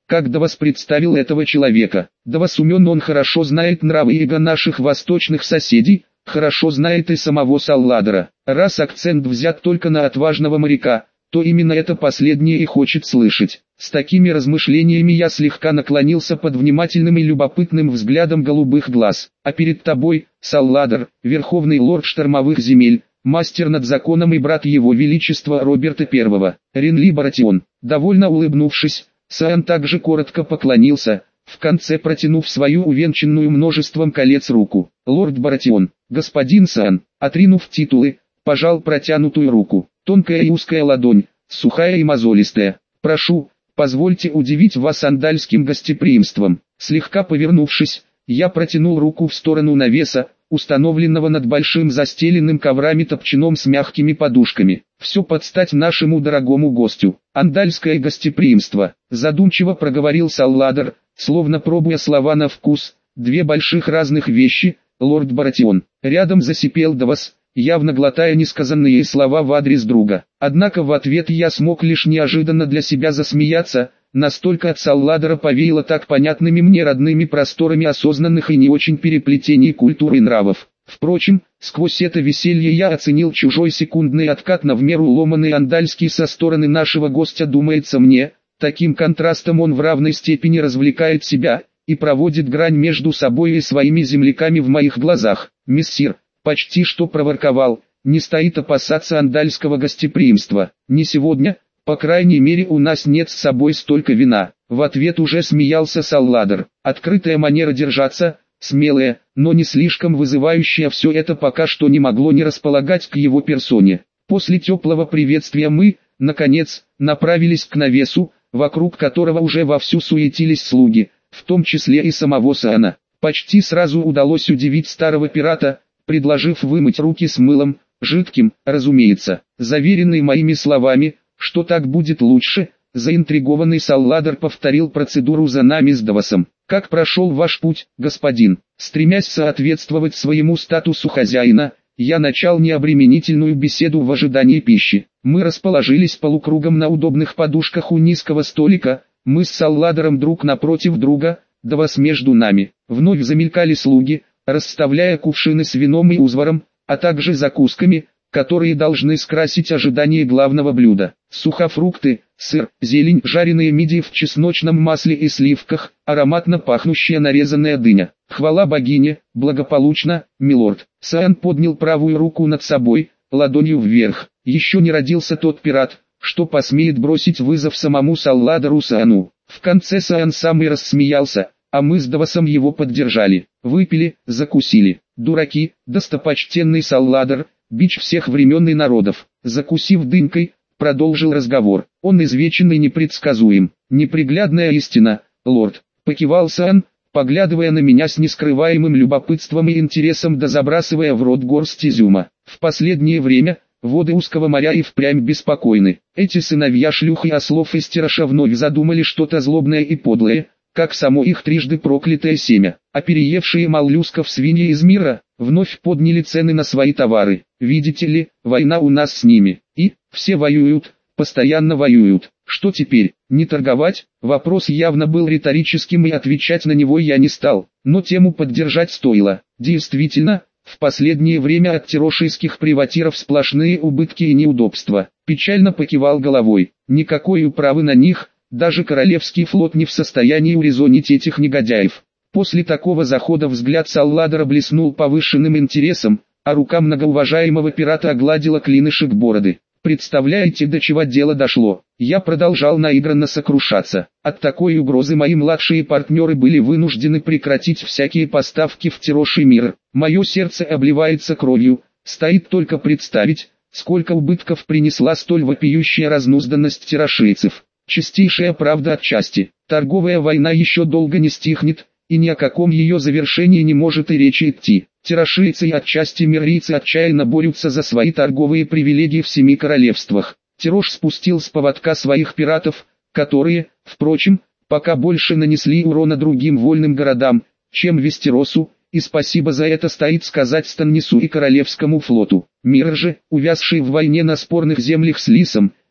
как Давос представил этого человека. Давос умен, он хорошо знает нравы и эго наших восточных соседей, хорошо знает и самого Салладора. Раз акцент взят только на отважного моряка, то именно это последнее и хочет слышать. С такими размышлениями я слегка наклонился под внимательным и любопытным взглядом голубых глаз. А перед тобой, Салладор, верховный лорд штормовых земель, мастер над законом и брат его величества Роберта Первого, Ренли Баратион. Довольно улыбнувшись, Саан также коротко поклонился, в конце протянув свою увенчанную множеством колец руку. Лорд Баратион, господин Саан, отринув титулы, пожал протянутую руку. Тонкая и узкая ладонь, сухая и мозолистая. Прошу, позвольте удивить вас андальским гостеприимством. Слегка повернувшись, я протянул руку в сторону навеса, установленного над большим застеленным коврами топчаном с мягкими подушками. Все под стать нашему дорогому гостю. Андальское гостеприимство, задумчиво проговорил Салладор, словно пробуя слова на вкус. Две больших разных вещи, лорд Баратион. Рядом засипел Давос, явно глотая несказанные слова в адрес друга. Однако в ответ я смог лишь неожиданно для себя засмеяться, настолько от Салладора повеяло так понятными мне родными просторами осознанных и не очень переплетений культуры и нравов. Впрочем, сквозь это веселье я оценил чужой секундный откат на в меру ломаный андальский со стороны нашего гостя, думается мне, таким контрастом он в равной степени развлекает себя и проводит грань между собой и своими земляками в моих глазах. Мессир, почти что проворковал, не стоит опасаться андальского гостеприимства. Не сегодня, по крайней мере у нас нет с собой столько вина. В ответ уже смеялся Салладор. Открытая манера держаться, смелая, но не слишком вызывающая, все это пока что не могло не располагать к его персоне. После теплого приветствия мы, наконец, направились к навесу, вокруг которого уже вовсю суетились слуги, в том числе и самого Саана. Почти сразу удалось удивить старого пирата, предложив вымыть руки с мылом, жидким, разумеется. Заверенный моими словами, что так будет лучше, заинтригованный Салладор повторил процедуру за нами с Давосом. «Как прошел ваш путь, господин?» Стремясь соответствовать своему статусу хозяина, я начал необременительную беседу в ожидании пищи. Мы расположились полукругом на удобных подушках у низкого столика, мы с Салладором друг напротив друга, Давос между нами. Вновь замелькали слуги, расставляя кувшины с вином и узваром, а также закусками, которые должны скрасить ожидание главного блюда. Сухофрукты, сыр, зелень, жареные мидии в чесночном масле и сливках, ароматно пахнущая нарезанная дыня. Хвала богине, благополучно, милорд. Саан поднял правую руку над собой, ладонью вверх. Еще не родился тот пират, что посмеет бросить вызов самому Салладору Саану. В конце Саан сам и рассмеялся, а мы с Давосом его поддержали. Выпили, закусили. Дураки, достопочтенный Салладор, бич всех времен и народов. Закусив дынкой, продолжил разговор. Он извечен и непредсказуем. Неприглядная истина, лорд. Покивал Саан, поглядывая на меня с нескрываемым любопытством и интересом, да забрасывая в рот горсть изюма. В последнее время воды узкого моря и впрямь беспокойны. Эти сыновья шлюх и ослов из Тираша вновь задумали что-то злобное и подлое, как само их трижды проклятое семя. А переевшие моллюсков свиньи из мира вновь подняли цены на свои товары. Видите ли, война у нас с ними. И все воюют, постоянно воюют. Что теперь, не торговать? Вопрос явно был риторическим, и отвечать на него я не стал, но тему поддержать стоило. Действительно, в последнее время от тирошийских приватиров сплошные убытки и неудобства. Печально покивал головой. Никакой управы на них, даже Королевский флот не в состоянии урезонить этих негодяев. После такого захода взгляд Салладора блеснул повышенным интересом, а рука многоуважаемого пирата огладила клинышек бороды. Представляете, до чего дело дошло? Я продолжал наигранно сокрушаться. От такой угрозы мои младшие партнеры были вынуждены прекратить всякие поставки в Тироший мир. Мое сердце обливается кровью, стоит только представить, сколько убытков принесла столь вопиющая разнузданность тирошийцев. Чистейшая правда отчасти. Торговая война еще долго не стихнет, и ни о каком ее завершении не может и речи идти. Тирошийцы и отчасти миррийцы отчаянно борются за свои торговые привилегии в семи королевствах. Тирош спустил с поводка своих пиратов, которые, впрочем, пока больше нанесли урона другим вольным городам, чем Вестеросу, и спасибо за это стоит сказать Станнису и Королевскому флоту. Мир же, увязший в войне на спорных землях с Лисом,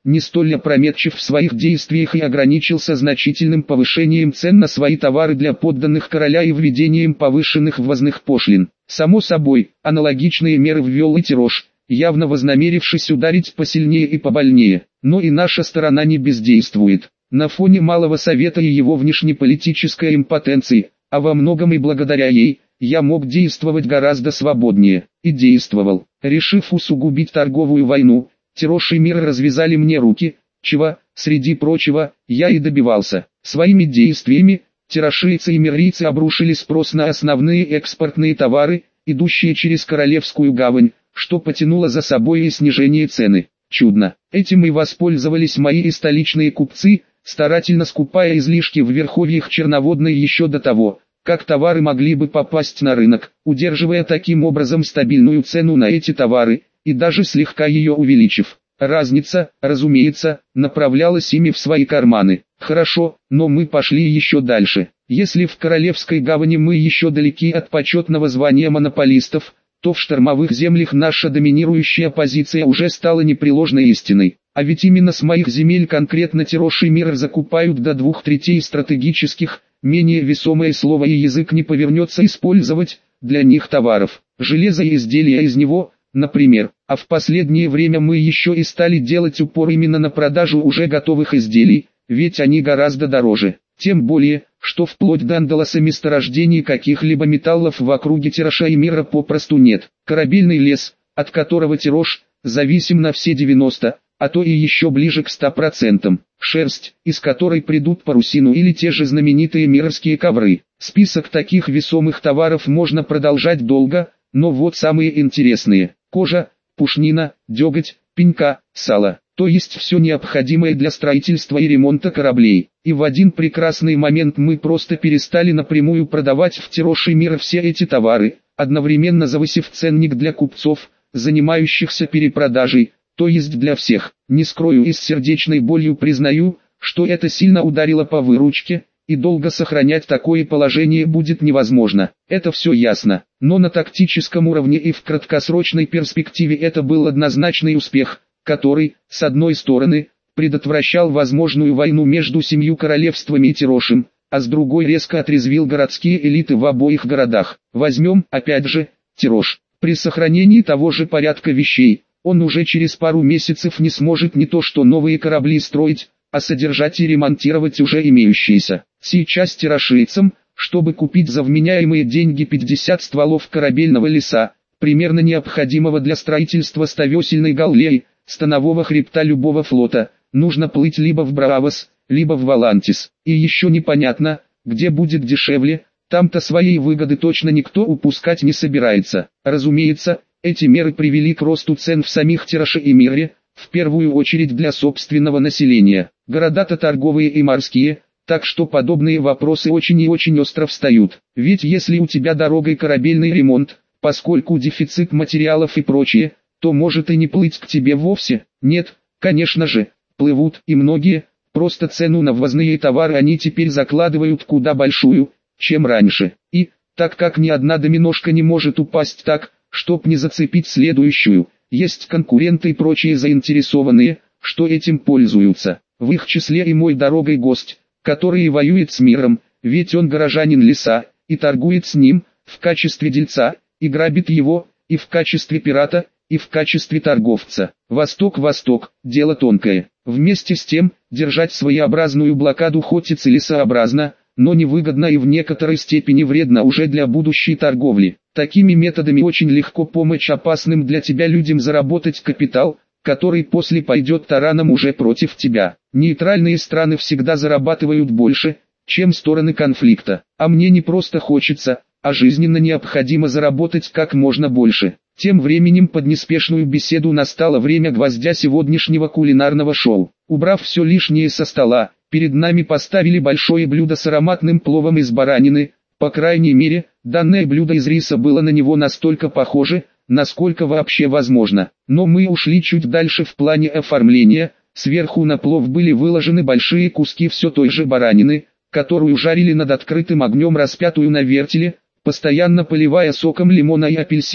не столь опрометчив в своих действиях и ограничился значительным повышением цен на свои товары для подданных короля и введением повышенных ввозных пошлин. Само собой, аналогичные меры ввел и Тирош, явно вознамерившись ударить посильнее и побольнее. Но и наша сторона не бездействует. На фоне Малого Совета и его внешнеполитической импотенции, а во многом и благодаря ей, я мог действовать гораздо свободнее. И действовал. Решив усугубить торговую войну, Тирош и Мир развязали мне руки, чего, среди прочего, я и добивался. Своими действиями, тирошийцы и миррийцы обрушили спрос на основные экспортные товары, идущие через Королевскую гавань, что потянуло за собой и снижение цены. Чудно. Этим и воспользовались мои и столичные купцы, старательно скупая излишки в верховьях Черноводной еще до того, как товары могли бы попасть на рынок, удерживая таким образом стабильную цену на эти товары, и даже слегка ее увеличив. Разница, разумеется, направлялась ими в свои карманы. Хорошо, но мы пошли еще дальше. Если в Королевской гавани мы еще далеки от почетного звания монополистов, то в штормовых землях наша доминирующая позиция уже стала непреложной истиной. А ведь именно с моих земель конкретно Тирош и Мир закупают до двух третей стратегических, менее весомое слово и язык не повернется использовать для них товаров. Железо и изделия из него, например, а в последнее время мы еще и стали делать упор именно на продажу уже готовых изделий, ведь они гораздо дороже. Тем более, что вплоть до Андалоса месторождений каких-либо металлов в округе Тироша и Мира попросту нет. Корабельный лес, от которого Тирош, зависим на все девяносто, а то и еще ближе к ста процентам. Шерсть, из которой придут парусину или те же знаменитые мировские ковры. Список таких весомых товаров можно продолжать долго, но вот самые интересные. Кожа, пушнина, деготь, пенька, сало. То есть все необходимое для строительства и ремонта кораблей. И в один прекрасный момент мы просто перестали напрямую продавать в Тирош и Мир все эти товары, одновременно завысив ценник для купцов, занимающихся перепродажей, то есть для всех. Не скрою и с сердечной болью признаю, что это сильно ударило по выручке, и долго сохранять такое положение будет невозможно. Это все ясно. Но на тактическом уровне и в краткосрочной перспективе это был однозначный успех, который, с одной стороны, предотвращал возможную войну между семью королевствами и Тирошем, а с другой резко отрезвил городские элиты в обоих городах. Возьмем, опять же, Тирош. При сохранении того же порядка вещей, он уже через пару месяцев не сможет не то что новые корабли строить, а содержать и ремонтировать уже имеющиеся. Сейчас тирошийцам, чтобы купить за вменяемые деньги пятьдесят стволов корабельного леса, примерно необходимого для строительства ставесельной галлеи, станового хребта любого флота, нужно плыть либо в Браавос, либо в Валантис. И еще непонятно, где будет дешевле, там-то своей выгоды точно никто упускать не собирается. Разумеется, эти меры привели к росту цен в самих Тироше и Мире, в первую очередь для собственного населения. Города-то торговые и морские, так что подобные вопросы очень и очень остро встают. Ведь если у тебя дорогой корабельный ремонт, поскольку дефицит материалов и прочее, то может и не плыть к тебе вовсе. Нет, конечно же, плывут и многие, просто цену на ввозные товары они теперь закладывают куда большую, чем раньше. И, так как ни одна доминошка не может упасть так, чтоб не зацепить следующую, есть конкуренты и прочие заинтересованные, что этим пользуются. В их числе и мой дорогой гость, который воюет с миром, ведь он горожанин леса, и торгует с ним, в качестве дельца, и грабит его, и в качестве пирата, и в качестве торговца. Восток-Восток, дело тонкое. Вместе с тем, держать своеобразную блокаду хоть и целесообразно, но невыгодно и в некоторой степени вредно уже для будущей торговли. Такими методами очень легко помочь опасным для тебя людям заработать капитал, который после пойдет тараном уже против тебя. Нейтральные страны всегда зарабатывают больше, чем стороны конфликта. А мне не просто хочется, а жизненно необходимо заработать как можно больше. Тем временем под неспешную беседу настало время гвоздя сегодняшнего кулинарного шоу. Убрав все лишнее со стола, перед нами поставили большое блюдо с ароматным пловом из баранины. По крайней мере, данное блюдо из риса было на него настолько похоже, насколько вообще возможно. Но мы ушли чуть дальше в плане оформления. Сверху на плов были выложены большие куски все той же баранины, которую жарили над открытым огнем, распятую на вертеле, постоянно поливая соком лимона и апельсина,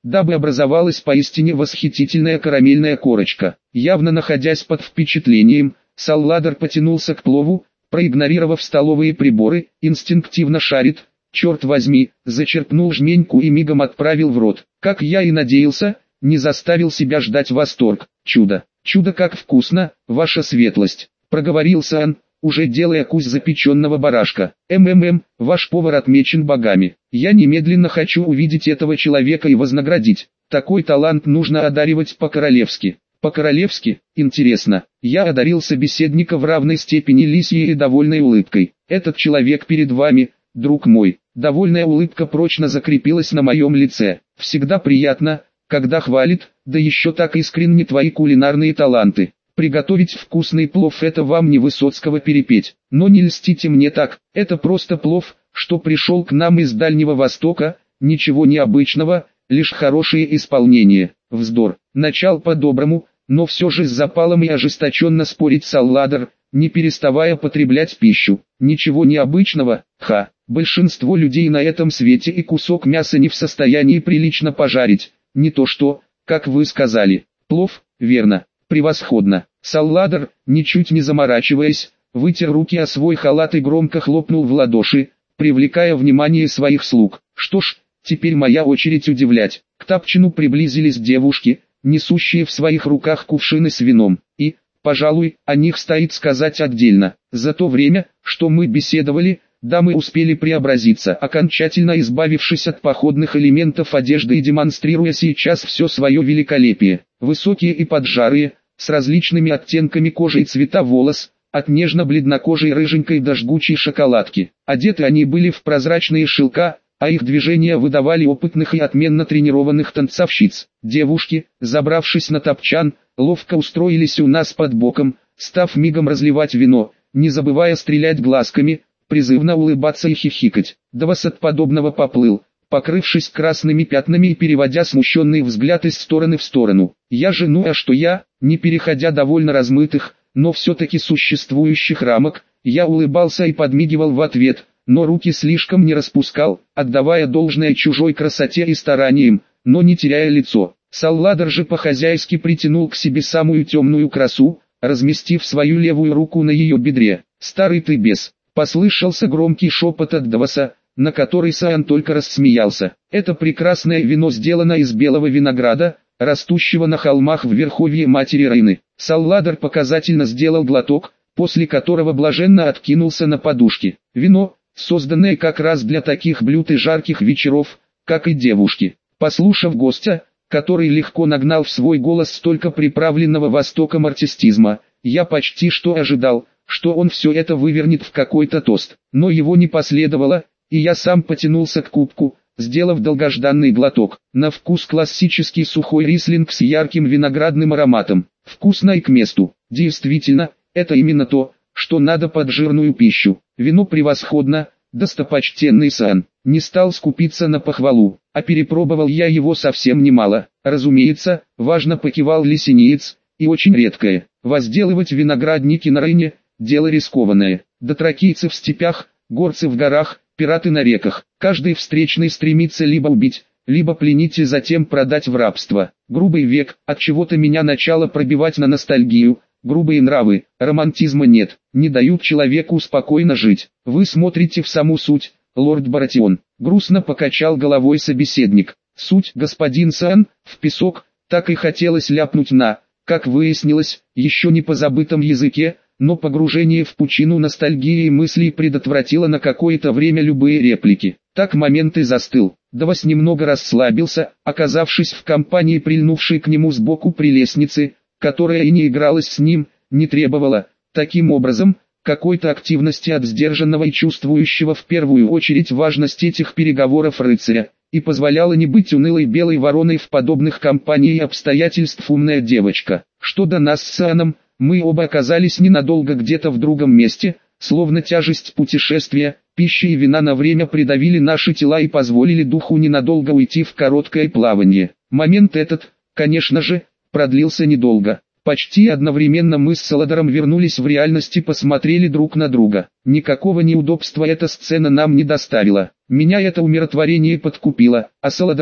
дабы образовалась поистине восхитительная карамельная корочка. Явно находясь под впечатлением, Салладор потянулся к плову, проигнорировав столовые приборы, инстинктивно шарит, черт возьми, зачерпнул жменьку и мигом отправил в рот. Как я и надеялся, не заставил себя ждать восторг. Чудо, чудо как вкусно, ваша светлость, проговорил Саан, уже делая кусь запеченного барашка. МММ, ваш повар отмечен богами. Я немедленно хочу увидеть этого человека и вознаградить. Такой талант нужно одаривать по-королевски. По-королевски, интересно, я одарил собеседника в равной степени лисьей и довольной улыбкой. Этот человек перед вами, друг мой. Довольная улыбка прочно закрепилась на моем лице. Всегда приятно, когда хвалит, да еще так искренне твои кулинарные таланты. Приготовить вкусный плов — это вам не Высоцкого перепеть. Но не льстите мне так, это просто плов, что пришел к нам из Дальнего Востока, ничего необычного, лишь хорошее исполнение. Вздор. Начал по-доброму, но все же с запалом и ожесточенно спорить Салладор, не переставая потреблять пищу. Ничего необычного, ха. Большинство людей на этом свете и кусок мяса не в состоянии прилично пожарить. Не то что, как вы сказали, плов, верно. Превосходно. Салладор, ничуть не заморачиваясь, вытер руки о свой халат и громко хлопнул в ладоши, привлекая внимание своих слуг. Что ж, теперь моя очередь удивлять. К тапчину приблизились девушки, несущие в своих руках кувшины с вином, и, пожалуй, о них стоит сказать отдельно. За то время, что мы беседовали, дамы успели преобразиться, окончательно избавившись от походных элементов одежды и демонстрируя сейчас все свое великолепие. Высокие и поджарые, с различными оттенками кожи и цвета волос, от нежно-бледнокожей рыженькой до жгучей шоколадки. Одеты они были в прозрачные шелка, а их движения выдавали опытных и отменно тренированных танцовщиц. Девушки, забравшись на топчан, ловко устроились у нас под боком, став мигом разливать вино, не забывая стрелять глазками, призывно улыбаться и хихикать. Двас от подобного поплыл, покрывшись красными пятнами и переводя смущенный взгляд из стороны в сторону. Я же, ну а что я, не переходя довольно размытых, но все-таки существующих рамок, я улыбался и подмигивал в ответ, но руки слишком не распускал, отдавая должное чужой красоте и стараниям, но не теряя лицо. Салладор же по-хозяйски притянул к себе самую темную красу, разместив свою левую руку на ее бедре. «Старый ты бес!» — послышался громкий шепот от Дваса, на который Саан только рассмеялся. Это прекрасное вино сделано из белого винограда, растущего на холмах в верховье матери Рейны. Салладор показательно сделал глоток, после которого блаженно откинулся на подушки. Вино, созданное как раз для таких блюд и жарких вечеров, как и девушки. Послушав гостя, который легко нагнал в свой голос столько приправленного Востоком артистизма, я почти что ожидал, что он все это вывернет в какой-то тост. Но его не последовало, и я сам потянулся к кубку, сделав долгожданный глоток. На вкус классический сухой рислинг с ярким виноградным ароматом. Вкусно и к месту. Действительно, это именно то, что надо под жирную пищу. Вино превосходно, достопочтенный Саан. Не стал скупиться на похвалу, а перепробовал я его совсем немало. Разумеется, важно покивал лесениец, и очень редкое. Возделывать виноградники на Рейне – дело рискованное. Дотракийцы в степях, горцы в горах, пираты на реках. Каждый встречный стремится либо убить, либо пленить и затем продать в рабство. Грубый век, от чего-то меня начало пробивать на ностальгию. Грубые нравы, романтизма нет, не дают человеку спокойно жить. Вы смотрите в саму суть, лорд Баратион. Грустно покачал головой собеседник. Суть, господин Саан, в песок, так и хотелось ляпнуть на, как выяснилось, еще не позабытом языке, но погружение в пучину ностальгии и мыслей предотвратило на какое-то время любые реплики. Так момент и застыл. Двас немного расслабился, оказавшись в компании прильнувшей к нему сбоку прелестницы, которая и не игралась с ним, не требовала, таким образом, какой-то активности от сдержанного и чувствующего в первую очередь важность этих переговоров рыцаря, и позволяла не быть унылой белой вороной в подобных компаниях и обстоятельств умная девочка. Что до нас с Сааном, мы оба оказались ненадолго где-то в другом месте, словно тяжесть путешествия, пища и вина на время придавили наши тела и позволили духу ненадолго уйти в короткое плавание. Момент этот, конечно же, продлился недолго. Почти одновременно мы с Салладором вернулись в реальность и посмотрели друг на друга. Никакого неудобства эта сцена нам не доставила. Меня это умиротворение подкупило, а Салладора,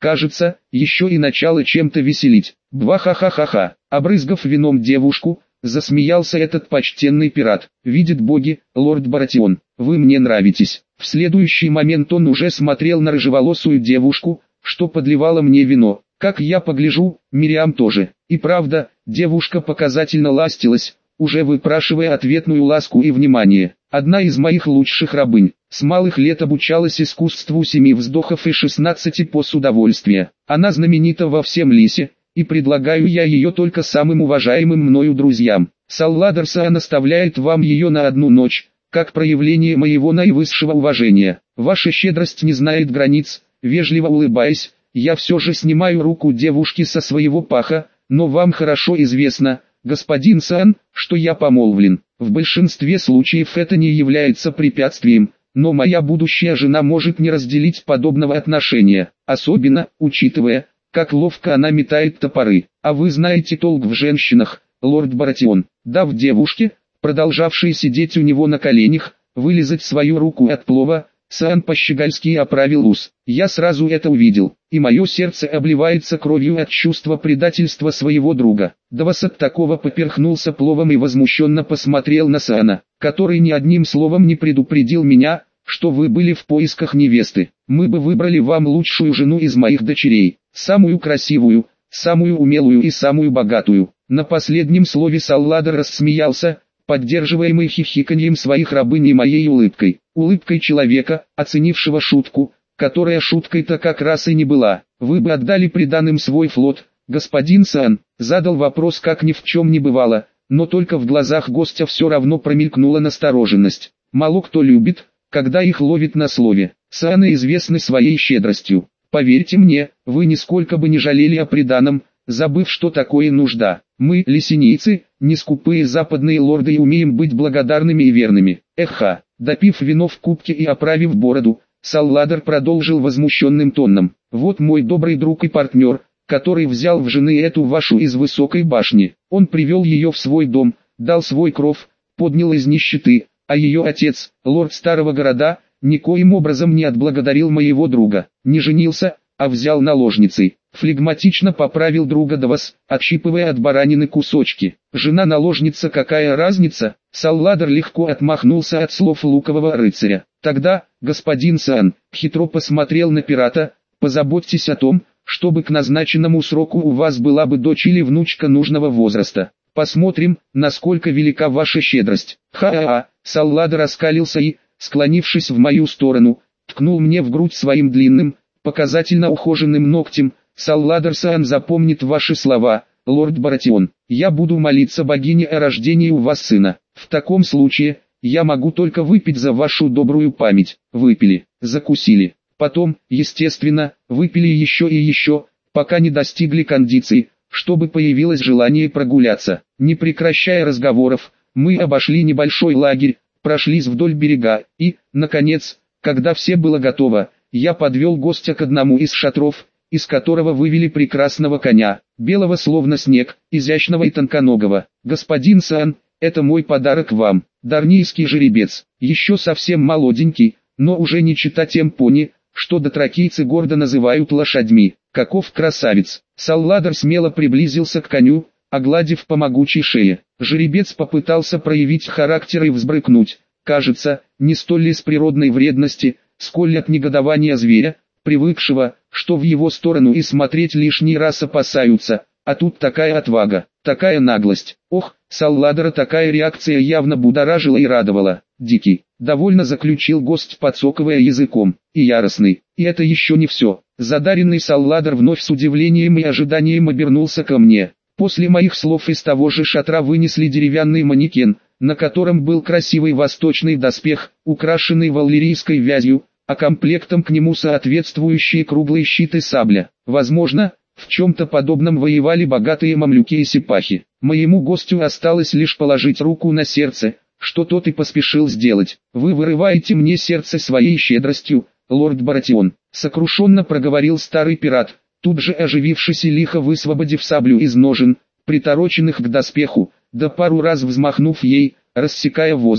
Кажется, еще и начало чем-то веселить. Бва-ха-ха-ха-ха. Обрызгав вином девушку, засмеялся этот почтенный пират. Видит боги, лорд Баратион, вы мне нравитесь. В следующий момент он уже смотрел на рыжеволосую девушку, что подливала мне вино. Как я погляжу, Мириам тоже. И правда, девушка показательно ластилась, уже выпрашивая ответную ласку и внимание. Одна из моих лучших рабынь. С малых лет обучалась искусству семи вздохов и шестнадцати поз удовольствия. Она знаменита во всем Лисе, и предлагаю я ее только самым уважаемым мною друзьям. Салладар Саан оставляет вам ее на одну ночь, как проявление моего наивысшего уважения. Ваша щедрость не знает границ. Вежливо улыбаясь, я все же снимаю руку девушки со своего паха, но вам хорошо известно, господин Саан, что я помолвлен. В большинстве случаев это не является препятствием, но моя будущая жена может не разделить подобного отношения, особенно, учитывая, как ловко она метает топоры. А вы знаете толк в женщинах, лорд Баратион. Дав девушке, продолжавшей сидеть у него на коленях, вылизать свою руку от плова, Саан по-щегольски оправил ус. Я сразу это увидел, и мое сердце обливается кровью от чувства предательства своего друга. Давас от такого поперхнулся пловом и возмущенно посмотрел на Саана, который ни одним словом не предупредил меня, что вы были в поисках невесты. Мы бы выбрали вам лучшую жену из моих дочерей, самую красивую, самую умелую и самую богатую. На последнем слове Салладар рассмеялся, поддерживаемый хихиканьем своих рабынь и моей улыбкой. Улыбкой человека, оценившего шутку, которая шуткой-то как раз и не была. Вы бы отдали приданым свой флот, господин Саан, задал вопрос как ни в чем не бывало, но только в глазах гостя все равно промелькнула настороженность. Мало кто любит, когда их ловит на слове. Сааны известны своей щедростью. Поверьте мне, вы нисколько бы не жалели о приданом, забыв, что такое нужда. Мы, лесенийцы, не скупые западные лорды, и умеем быть благодарными и верными. Эха, допив вино в кубке и оправив бороду, Салладар продолжил возмущенным тоном. Вот мой добрый друг и партнер, который взял в жены эту вашу из высокой башни. Он привел ее в свой дом, дал свой кров, поднял из нищеты, а ее отец, лорд старого города, никоим образом не отблагодарил моего друга, не женился, а взял наложницей. Флегматично поправил друга Давас, отщипывая от баранины кусочки. Жена-наложница, какая разница? Салладар легко отмахнулся от слов лукового рыцаря. Тогда, господин Саан, хитро посмотрел на пирата, позаботьтесь о том, чтобы к назначенному сроку у вас была бы дочь или внучка нужного возраста. Посмотрим, насколько велика ваша щедрость. Ха-ха-ха, Салладар оскалился и, склонившись в мою сторону, ткнул мне в грудь своим длинным, показательно ухоженным ногтем. Салладар Саан запомнит ваши слова, лорд Баратион. Я буду молиться богине о рождении у вас сына. В таком случае, я могу только выпить за вашу добрую память. Выпили, закусили. Потом, естественно, выпили еще и еще, пока не достигли кондиции, чтобы появилось желание прогуляться. Не прекращая разговоров, мы обошли небольшой лагерь, прошлись вдоль берега, и, наконец, когда все было готово, я подвел гостя к одному из шатров, из которого вывели прекрасного коня, белого словно снег, изящного и тонконогого. Господин Саан, это мой подарок вам, дарнийский жеребец, еще совсем молоденький, но уже не чета тем пони, что дотракийцы гордо называют лошадьми. Каков красавец! Салладар смело приблизился к коню, огладив по могучей шее. Жеребец попытался проявить характер и взбрыкнуть, кажется, не столь из природной вредности, сколь от негодования зверя, привыкшего, что в его сторону и смотреть лишний раз опасаются, а тут такая отвага, такая наглость. Ох, Салладара такая реакция явно будоражила и радовала. Дикий, довольно заключил гость, подсокывая языком, и яростный. И это еще не все. Задаренный Салладар вновь с удивлением и ожиданием обернулся ко мне. После моих слов из того же шатра вынесли деревянный манекен, на котором был красивый восточный доспех, украшенный валлирийской вязью, а комплектом к нему соответствующие круглые щиты сабля. Возможно, в чем-то подобном воевали богатые мамлюки и сипахи. Моему гостю осталось лишь положить руку на сердце, что тот и поспешил сделать. «Вы вырываете мне сердце своей щедростью, лорд Баратион», — сокрушенно проговорил старый пират, тут же оживившись и лихо высвободив саблю из ножен, притороченных к доспеху, да пару раз взмахнув ей, рассекая воздух.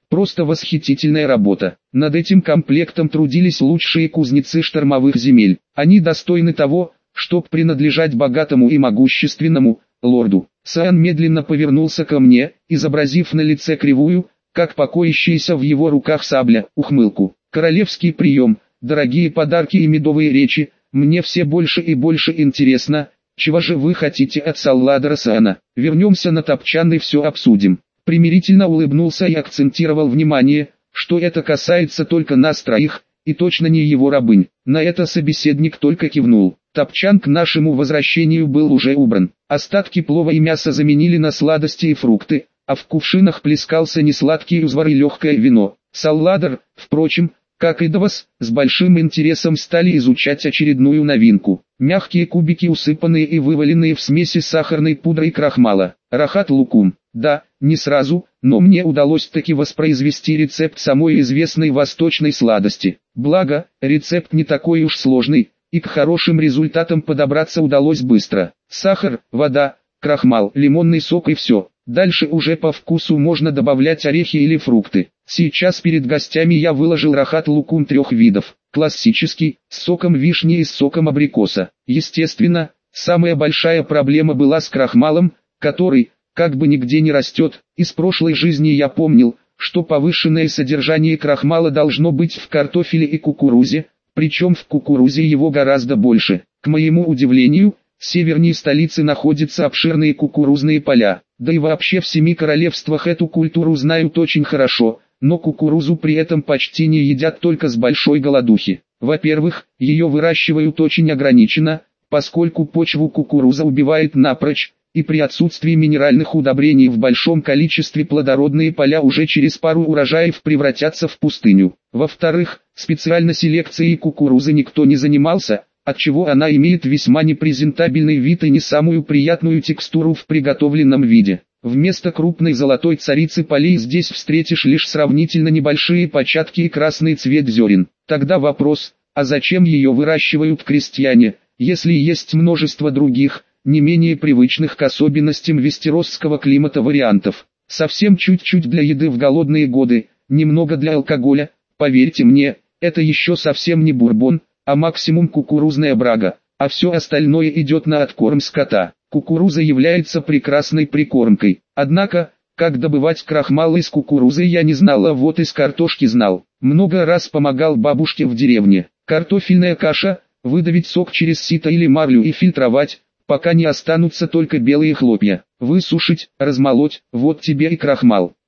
Просто восхитительная работа. Над этим комплектом трудились лучшие кузнецы штормовых земель. Они достойны того, чтоб принадлежать богатому и могущественному лорду. Саан медленно повернулся ко мне, изобразив на лице кривую, как покоящаяся в его руках сабля, ухмылку. Королевский прием, дорогие подарки и медовые речи, мне все больше и больше интересно, чего же вы хотите от Салладора Саана. Вернемся на топчан и все обсудим. Примирительно улыбнулся и акцентировал внимание, что это касается только нас троих, и точно не его рабынь. На это собеседник только кивнул. Топчан к нашему возвращению был уже убран. Остатки плова и мяса заменили на сладости и фрукты, а в кувшинах плескался несладкий узвар и легкое вино. Салладор, впрочем, как и Давос, с большим интересом стали изучать очередную новинку. Мягкие кубики, усыпанные и вываленные в смеси сахарной пудры и крахмала. Рахат лукум. Да, не сразу, но мне удалось таки воспроизвести рецепт самой известной восточной сладости. Благо, рецепт не такой уж сложный, и к хорошим результатам подобраться удалось быстро. Сахар, вода, крахмал, лимонный сок и все. Дальше уже по вкусу можно добавлять орехи или фрукты. Сейчас перед гостями я выложил рахат лукум трех видов. Классический, с соком вишни и с соком абрикоса. Естественно, самая большая проблема была с крахмалом, который, как бы нигде не растет. Из прошлой жизни я помнил, что повышенное содержание крахмала должно быть в картофеле и кукурузе, причем в кукурузе его гораздо больше. К моему удивлению, севернее столицы находятся обширные кукурузные поля. Да и вообще в семи королевствах эту культуру знают очень хорошо, но кукурузу при этом почти не едят только с большой голодухи. Во-первых, ее выращивают очень ограниченно, поскольку почву кукуруза убивает напрочь, и при отсутствии минеральных удобрений в большом количестве плодородные поля уже через пару урожаев превратятся в пустыню. Во-вторых, специально селекцией кукурузы никто не занимался, отчего она имеет весьма непрезентабельный вид и не самую приятную текстуру в приготовленном виде. Вместо крупной золотой царицы полей здесь встретишь лишь сравнительно небольшие початки и красный цвет зерен. Тогда вопрос, а зачем ее выращивают крестьяне, если есть множество других, не менее привычных к особенностям вестеросского климата вариантов. Совсем чуть-чуть для еды в голодные годы, немного для алкоголя, поверьте мне, это еще совсем не бурбон, а максимум кукурузная брага, а все остальное идет на откорм скота. Кукуруза является прекрасной прикормкой. Однако, как добывать крахмал из кукурузы я не знал, а вот из картошки знал. Много раз помогал бабушке в деревне. Картофельная каша, выдавить сок через сито или марлю и фильтровать, пока не останутся только белые хлопья. Высушить, размолоть, вот тебе и крахмал.